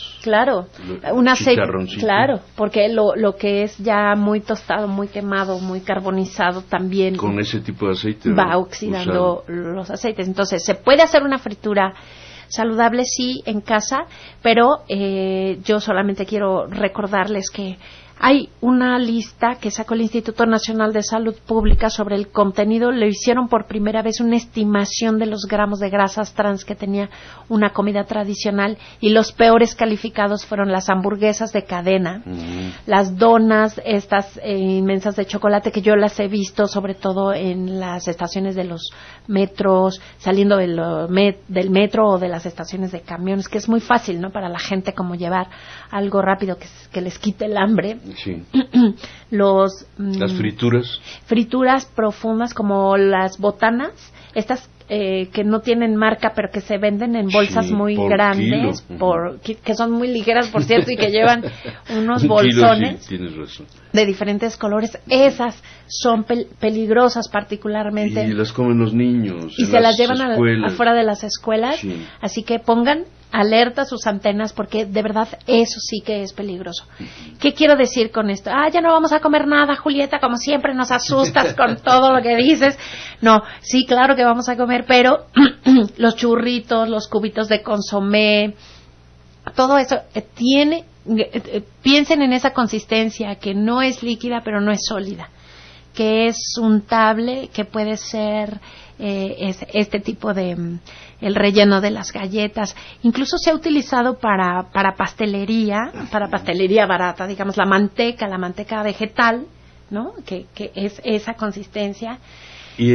un aceite, claro, porque lo que es ya muy tostado, muy quemado, muy carbonizado, también con ese tipo de aceite va oxidando los aceites. Entonces, se puede hacer una fritura saludable, sí, en casa, pero yo solamente quiero recordarles que hay una lista que sacó el Instituto Nacional de Salud Pública sobre el contenido. Le hicieron por primera vez una estimación de los gramos de grasas trans que tenía una comida tradicional, y los peores calificados fueron las hamburguesas de cadena, las donas estas inmensas de chocolate, que yo las he visto sobre todo en las estaciones de los metros, saliendo del metro o de las estaciones de camiones, que es muy fácil, ¿no?, para la gente como llevar algo rápido que les quite el hambre. Sí. Las frituras profundas, como las botanas, estas que no tienen marca pero que se venden en bolsas muy grandes, que son muy ligeras, por cierto, y que llevan unos bolsones de diferentes colores. Esas son peligrosas particularmente. Y las comen los niños. Y se las llevan afuera de las escuelas. Sí. Así que pongan alerta sus antenas, porque de verdad eso sí que es peligroso. ¿Qué quiero decir con esto? Ya no vamos a comer nada, Julieta, como siempre nos asustas con todo lo que dices. No, sí, claro que vamos a comer, pero los churritos, los cubitos de consomé, todo eso piensen en esa consistencia, que no es líquida pero no es sólida, que es untable, que puede ser este tipo de el relleno de las galletas. Incluso se ha utilizado para pastelería barata, digamos, la manteca vegetal, ¿no?, que es esa consistencia. Y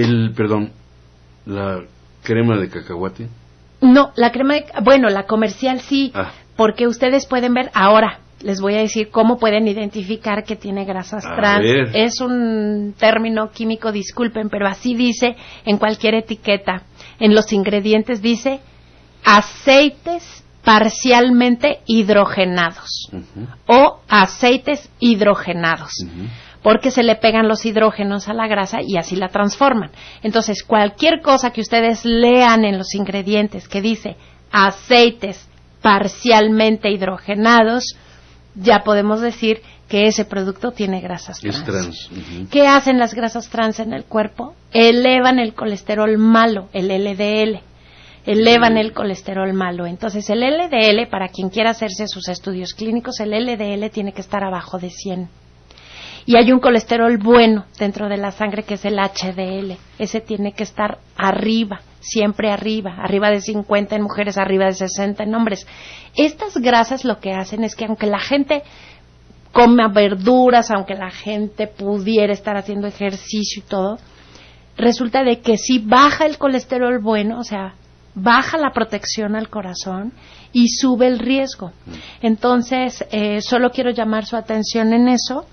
la crema de cacahuate. No, la comercial sí, porque ustedes pueden ver ahora. Les voy a decir cómo pueden identificar que tiene grasas trans. Es un término químico, disculpen, pero así dice en cualquier etiqueta. En los ingredientes dice aceites parcialmente hidrogenados o aceites hidrogenados, porque se le pegan los hidrógenos a la grasa y así la transforman. Entonces, cualquier cosa que ustedes lean en los ingredientes que dice aceites parcialmente hidrogenados, ya podemos decir que ese producto tiene grasas trans. Es trans. ¿Qué hacen las grasas trans en el cuerpo? Elevan el colesterol malo, el LDL. Elevan el colesterol malo. Entonces, el LDL, para quien quiera hacerse sus estudios clínicos, el LDL tiene que estar abajo de 100. Y hay un colesterol bueno dentro de la sangre, que es el HDL. Ese tiene que estar arriba, siempre arriba de 50 en mujeres, arriba de 60 en hombres. Estas grasas lo que hacen es que, aunque la gente coma verduras, aunque la gente pudiera estar haciendo ejercicio y todo, resulta de que sí baja el colesterol bueno, o sea, baja la protección al corazón y sube el riesgo. Entonces, solo quiero llamar su atención en eso.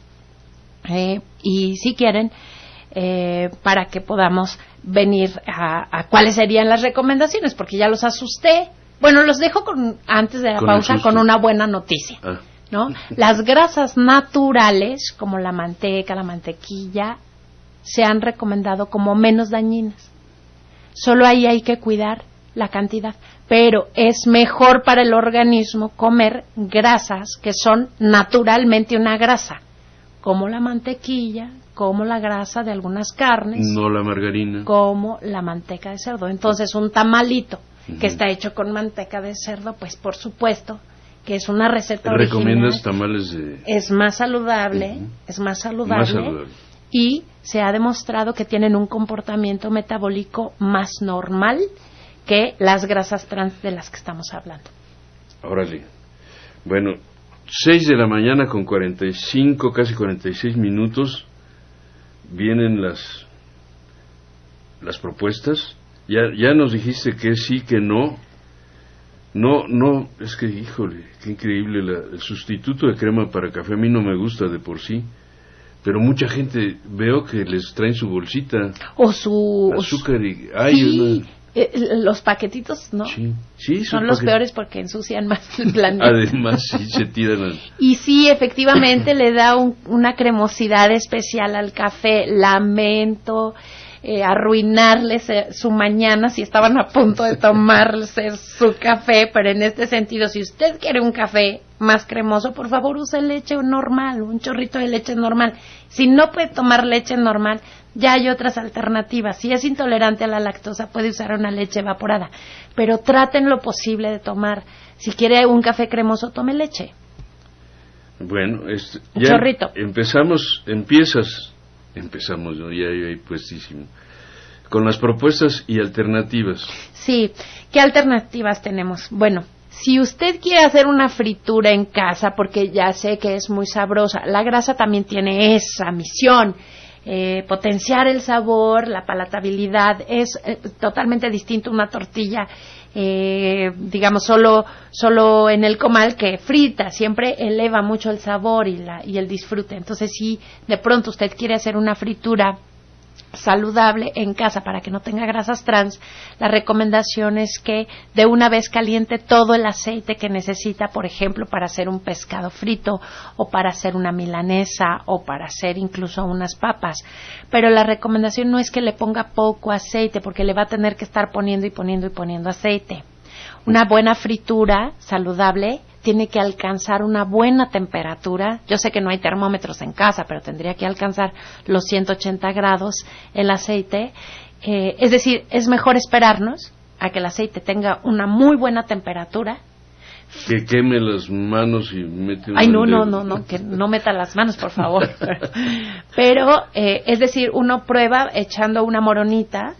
Y si quieren, para que podamos venir a cuáles serían las recomendaciones, porque ya los asusté. Bueno, los dejo antes de la pausa con una buena noticia, ¿no? Las grasas naturales, como la manteca, la mantequilla, se han recomendado como menos dañinas. Solo ahí hay que cuidar la cantidad, pero es mejor para el organismo comer grasas que son naturalmente una grasa, como la mantequilla, como la grasa de algunas carnes, no la margarina, como la manteca de cerdo. Entonces, un tamalito que está hecho con manteca de cerdo, pues por supuesto que es una receta original. ¿Recomiendas tamales de...? Es más saludable, es más saludable. y se ha demostrado que tienen un comportamiento metabólico más normal que las grasas trans de las que estamos hablando. Órale. Bueno, 6 de la mañana con 45, casi 46 minutos, vienen las propuestas. Ya nos dijiste que sí, que no. No, es que, híjole, qué increíble, el sustituto de crema para café a mí no me gusta de por sí, pero mucha gente veo que les traen su bolsita. O su azúcar y... sí, los paquetitos, ¿no? Sí, son los peores porque ensucian más el planeta. Además, sí, se tiran. Y sí, efectivamente le da una cremosidad especial al café. Lamento arruinarles su mañana si estaban a punto de tomarse su café, pero en este sentido, si usted quiere un café más cremoso, por favor use leche normal, un chorrito de leche normal. Si no puede tomar leche normal, ya hay otras alternativas. Si es intolerante a la lactosa, puede usar una leche evaporada, pero traten lo posible de tomar. Si quiere un café cremoso, tome leche. Bueno, ya chorrito. Empezamos, ¿no? Ya hay puestísimo. Con las propuestas y alternativas. Sí, ¿qué alternativas tenemos? Bueno, si usted quiere hacer una fritura en casa, porque ya sé que es muy sabrosa, la grasa también tiene esa misión, potenciar el sabor, la palatabilidad, es totalmente distinto una tortilla, digamos, solo en el comal que frita, siempre eleva mucho el sabor y el disfrute. Entonces, si de pronto usted quiere hacer una fritura saludable en casa para que no tenga grasas trans, la recomendación es que de una vez caliente todo el aceite que necesita, por ejemplo, para hacer un pescado frito o para hacer una milanesa o para hacer incluso unas papas. Pero la recomendación no es que le ponga poco aceite, porque le va a tener que estar poniendo aceite. Una buena fritura saludable tiene que alcanzar una buena temperatura. Yo sé que no hay termómetros en casa, pero tendría que alcanzar los 180 grados el aceite. Es decir, es mejor esperarnos a que el aceite tenga una muy buena temperatura. Que queme las manos y mete... Ay, no, que no meta las manos, por favor. Pero, es decir, uno prueba echando una moronita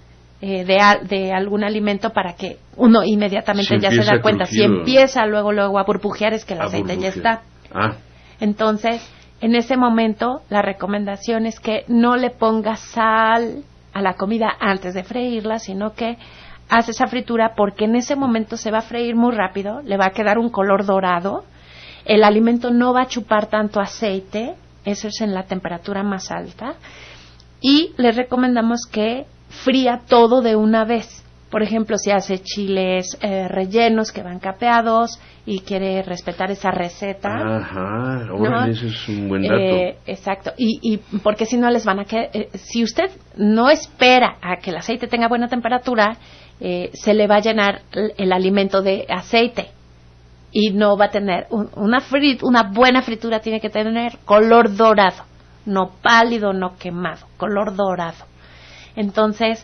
de algún alimento para que uno inmediatamente ya se da cuenta. Si empieza luego a burbujear, es que el aceite ya está. Entonces, en ese momento, la recomendación es que no le ponga sal a la comida antes de freírla, sino que hace esa fritura, porque en ese momento se va a freír muy rápido, le va a quedar un color dorado, el alimento no va a chupar tanto aceite, eso es en la temperatura más alta, y les recomendamos que fría todo de una vez. Por ejemplo, si hace chiles rellenos que van capeados y quiere respetar esa receta. Ajá, ¿no? Ese es un buen dato. Exacto, y porque si no les van a quedar... si usted no espera a que el aceite tenga buena temperatura, se le va a llenar el alimento de aceite y no va a tener... una buena fritura tiene que tener color dorado, no pálido, no quemado, color dorado. Entonces,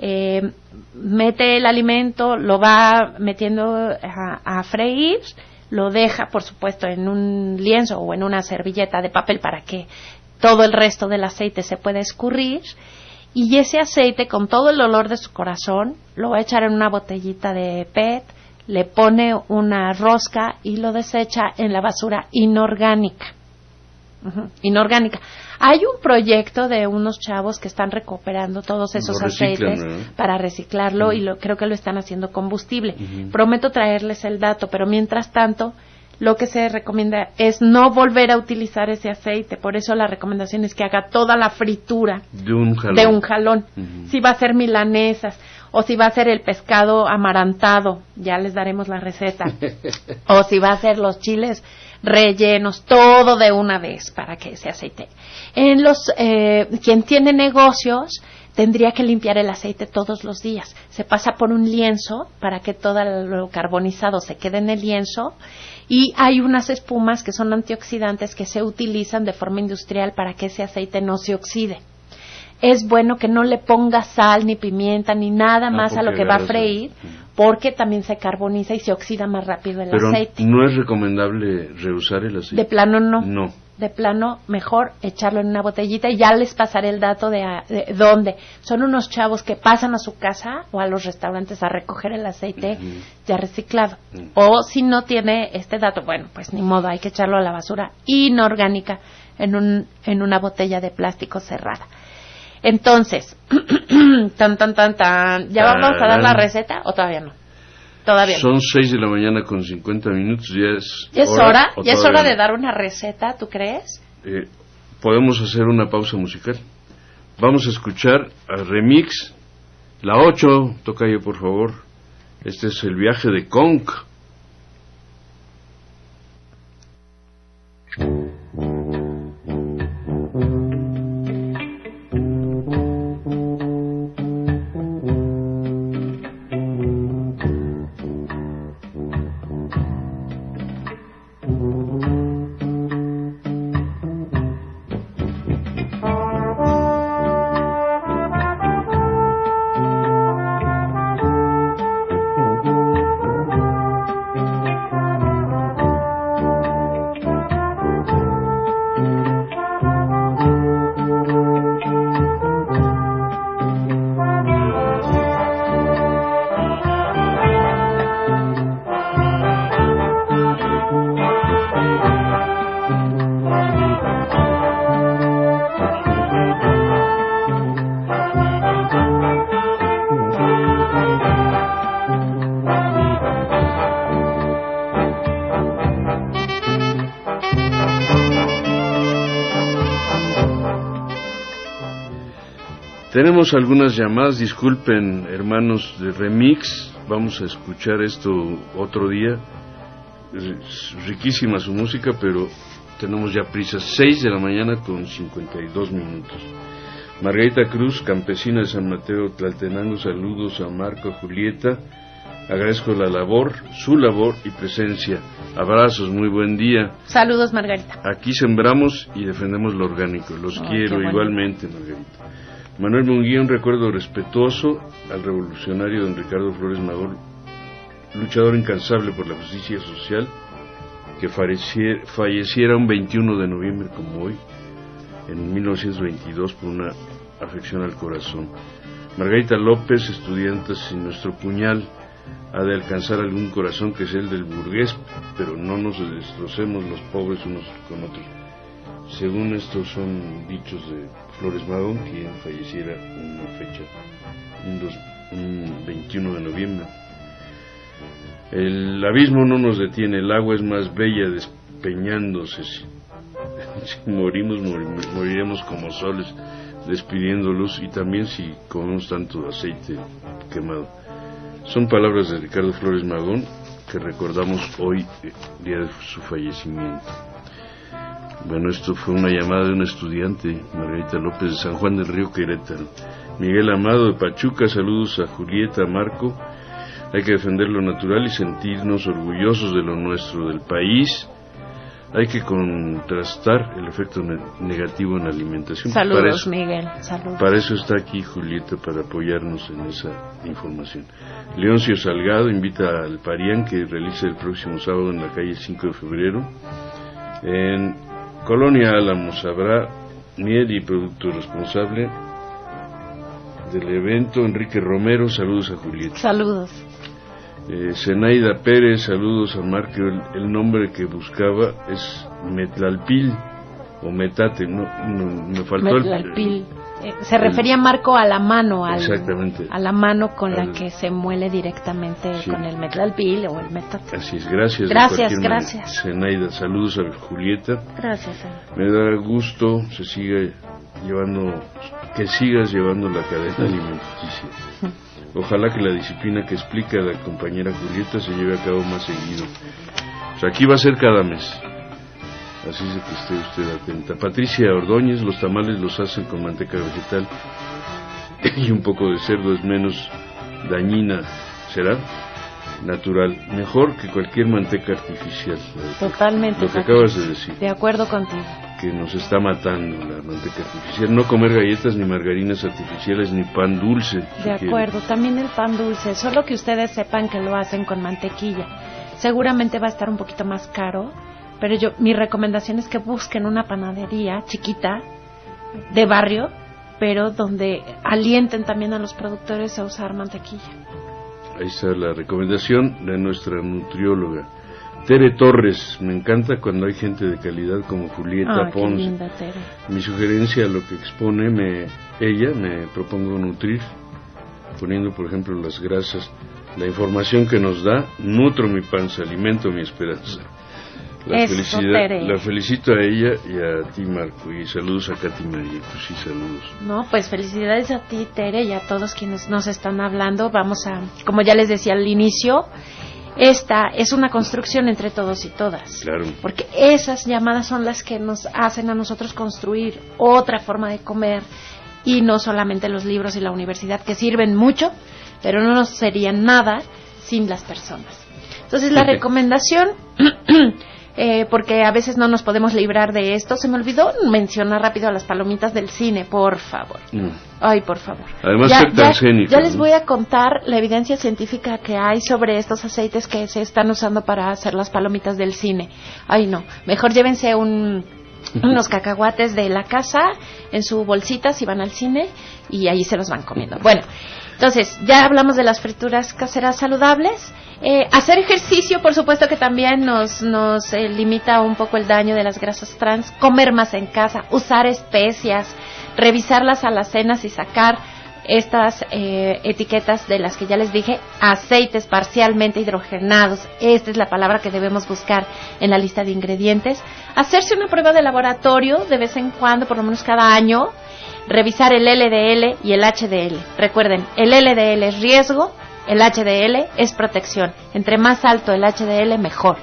mete el alimento, lo va metiendo a freír, lo deja, por supuesto, en un lienzo o en una servilleta de papel para que todo el resto del aceite se pueda escurrir, y ese aceite, con todo el olor de su corazón, lo va a echar en una botellita de PET, le pone una rosca y lo desecha en la basura inorgánica. Inorgánica. Hay un proyecto de unos chavos que están recuperando todos esos aceites para reciclarlo, y creo que lo están haciendo combustible. Prometo traerles el dato, pero mientras tanto lo que se recomienda es no volver a utilizar ese aceite. Por eso la recomendación es que haga toda la fritura de un jalón. Si va a hacer milanesas o si va a hacer el pescado amarantado, ya les daremos la receta. O si va a hacer los chiles rellenos, todo de una vez para que ese aceite. Quien tiene negocios tendría que limpiar el aceite todos los días. Se pasa por un lienzo para que todo lo carbonizado se quede en el lienzo, y hay unas espumas que son antioxidantes que se utilizan de forma industrial para que ese aceite no se oxide. Es bueno que no le ponga sal, ni pimienta, ni nada más a lo que va a freír, porque también se carboniza y se oxida más rápido el aceite. ¿No es recomendable reusar el aceite? De plano no. No. de plano, mejor echarlo en una botellita y ya les pasaré el dato de dónde. Son unos chavos que pasan a su casa o a los restaurantes a recoger el aceite ya reciclado. O si no tiene este dato, bueno, pues ni modo, hay que echarlo a la basura inorgánica en una botella de plástico cerrada. Entonces, ¿ya vamos a dar la receta o todavía no? Todavía no. Son 6:50 a.m. ¿Ya es hora de dar una receta, tú crees? Podemos hacer una pausa musical. Vamos a escuchar a Remix, la 8, tocayo, por favor. Este es el viaje de Conk. Tenemos algunas llamadas, disculpen hermanos de Remix, vamos a escuchar esto otro día, es riquísima su música, pero tenemos ya prisa, 6:52 a.m. Margarita Cruz, campesina de San Mateo, Tlaltenango, saludos a Marco, a Julieta, agradezco la labor, su labor y presencia, abrazos, muy buen día. Saludos, Margarita. Aquí sembramos y defendemos lo orgánico, los quiero igualmente, Margarita. Manuel Munguía, un recuerdo respetuoso al revolucionario don Ricardo Flores Magón, luchador incansable por la justicia social, que falleciera un 21 de noviembre como hoy, en 1922, por una afección al corazón. Margarita López, estudiantes, si nuestro puñal ha de alcanzar algún corazón que es el del burgués, pero no nos destrocemos los pobres unos con otros. Según estos son dichos de Flores Magón, quien falleciera en una fecha, un 21 de noviembre. El abismo no nos detiene, el agua es más bella despeñándose. Si morimos, moriremos como soles, despidiendo luz, y también si comemos tanto aceite quemado. Son palabras de Ricardo Flores Magón que recordamos hoy, día de su fallecimiento. Bueno, esto fue una llamada de un estudiante, Margarita López, de San Juan del Río, Querétaro. Miguel Amado, de Pachuca, saludos a Julieta, a Marco. Hay que defender lo natural y sentirnos orgullosos de lo nuestro, del país. Hay que contrastar el efecto negativo en la alimentación. Saludos, Miguel. Saludos. Para eso está aquí Julieta, para apoyarnos en esa información. Leoncio Salgado invita al Parián, que realiza el próximo sábado en la calle 5 de febrero. En Colonia Álamos habrá miel y producto responsable del evento. Enrique Romero, saludos a Julieta. Saludos. Zenaida Pérez, saludos a Marco. El nombre que buscaba es Metlalpil o Metate, no me faltó Metlalpil. Se refería Marco a la mano, exactamente, a la mano con la que se muele directamente, sí, con el Metlalpil o el Metate. Así es, gracias. Gracias. Zenaida, saludos a Julieta. Gracias. Me da gusto que sigas llevando la cadena alimenticia. Ojalá que la disciplina que explica la compañera Julieta se lleve a cabo más seguido. Pues aquí va a ser cada mes. Así es de que esté usted atenta. Patricia Ordóñez, los tamales los hacen con manteca vegetal y un poco de cerdo, es menos dañina, ¿será? Natural, mejor que cualquier manteca artificial. Totalmente. Lo que acabas de decir. De acuerdo contigo. Que nos está matando la manteca artificial. No comer galletas ni margarinas artificiales ni pan dulce. De acuerdo, también el pan dulce, solo que ustedes sepan que lo hacen con mantequilla. Seguramente va a estar un poquito más caro, pero mi recomendación es que busquen una panadería chiquita de barrio, pero donde alienten también a los productores a usar mantequilla. Ahí está la recomendación de nuestra nutrióloga Tere Torres. Me encanta cuando hay gente de calidad como Julieta Pons. Qué linda, Tere. Mi sugerencia, lo que expone ella, me propongo nutrir, poniendo por ejemplo las grasas. La información que nos da, nutro mi panza, alimento mi esperanza. La felicito a ella y a ti, Marco, y saludos a Katy María. Pues sí, saludos. No, pues felicidades a ti, Tere, y a todos quienes nos están hablando. Vamos a, como ya les decía al inicio, esta es una construcción entre todos y todas. Claro. Porque esas llamadas son las que nos hacen a nosotros construir otra forma de comer, y no solamente los libros y la universidad, que sirven mucho, pero no nos serían nada sin las personas. Entonces, la recomendación, porque a veces no nos podemos librar de esto, se me olvidó mencionar rápido a las palomitas del cine, por favor. Ay, por favor. Además, ya les voy a contar la evidencia científica que hay sobre estos aceites que se están usando para hacer las palomitas del cine. Ay, no, mejor llévense unos cacahuates de la casa en su bolsita si van al cine, y ahí se los van comiendo. Bueno, entonces, ya hablamos de las frituras caseras saludables. Hacer ejercicio, por supuesto, que también nos limita un poco el daño de las grasas trans. Comer más en casa, usar especias, revisar las alacenas y sacar estas etiquetas de las que ya les dije. Aceites parcialmente hidrogenados, esta es la palabra que debemos buscar en la lista de ingredientes. Hacerse una prueba de laboratorio de vez en cuando, por lo menos cada año. Revisar el LDL y el HDL. Recuerden, el LDL es riesgo, el HDL es protección. Entre más alto el HDL, mejor.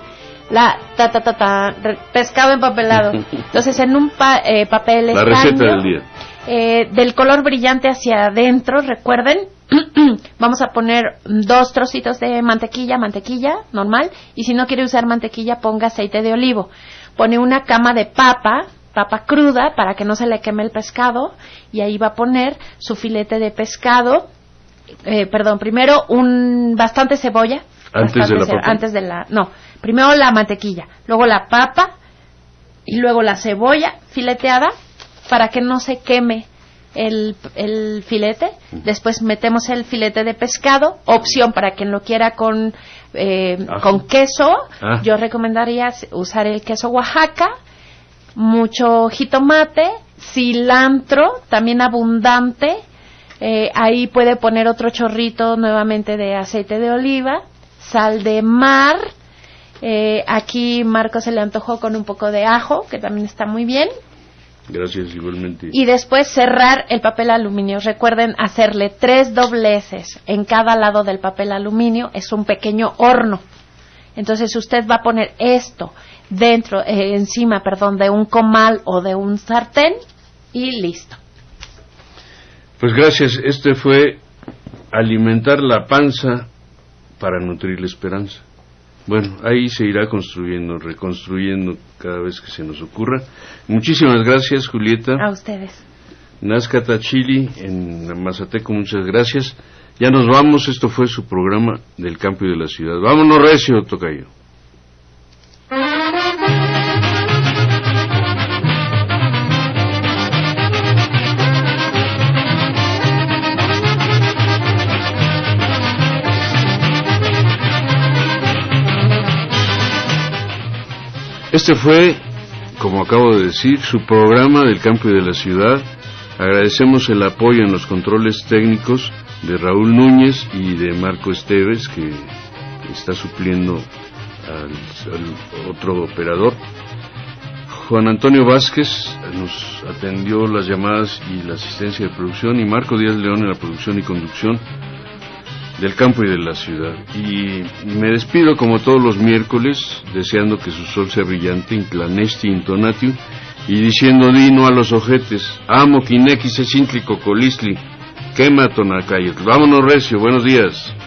Pescado empapelado. Entonces, en un papel la receta del día. Del color brillante hacia adentro, recuerden, vamos a poner 2 trocitos de mantequilla normal, y si no quiere usar mantequilla, ponga aceite de olivo. Pone una cama de papa cruda para que no se le queme el pescado, y ahí va a poner su filete de pescado. Primero bastante cebolla. Primero la mantequilla, luego la papa y luego la cebolla fileteada para que no se queme el filete. Después metemos el filete de pescado, opción para quien lo quiera con queso. Yo recomendaría usar el queso Oaxaca, mucho jitomate, cilantro, también abundante. Ahí puede poner otro chorrito nuevamente de aceite de oliva, sal de mar. Aquí Marco se le antojó con un poco de ajo, que también está muy bien. Gracias, igualmente. Y después cerrar el papel aluminio. Recuerden hacerle 3 dobleces en cada lado del papel aluminio. Es un pequeño horno. Entonces usted va a poner esto encima de un comal o de un sartén, y listo. Pues gracias. Este fue alimentar la panza para nutrir la esperanza. Bueno, ahí se irá construyendo, reconstruyendo cada vez que se nos ocurra. Muchísimas gracias, Julieta. A ustedes. Nazca Tachili en Mazateco, muchas gracias. Ya nos vamos, esto fue su programa del campo y de la ciudad. Vámonos recio, tocayo. Este fue, como acabo de decir, su programa del campo y de la ciudad. Agradecemos el apoyo en los controles técnicos de Raúl Núñez y de Marco Esteves, que está supliendo al otro operador. Juan Antonio Vázquez nos atendió las llamadas y la asistencia de producción, y Marco Díaz León en la producción y conducción del campo y de la ciudad. Y me despido como todos los miércoles, deseando que su sol sea brillante, inclanesti intonatio, y diciendo dino a los ojetes, amo quinequis esínclico colistli, quema tonacayet. Vámonos recio, buenos días.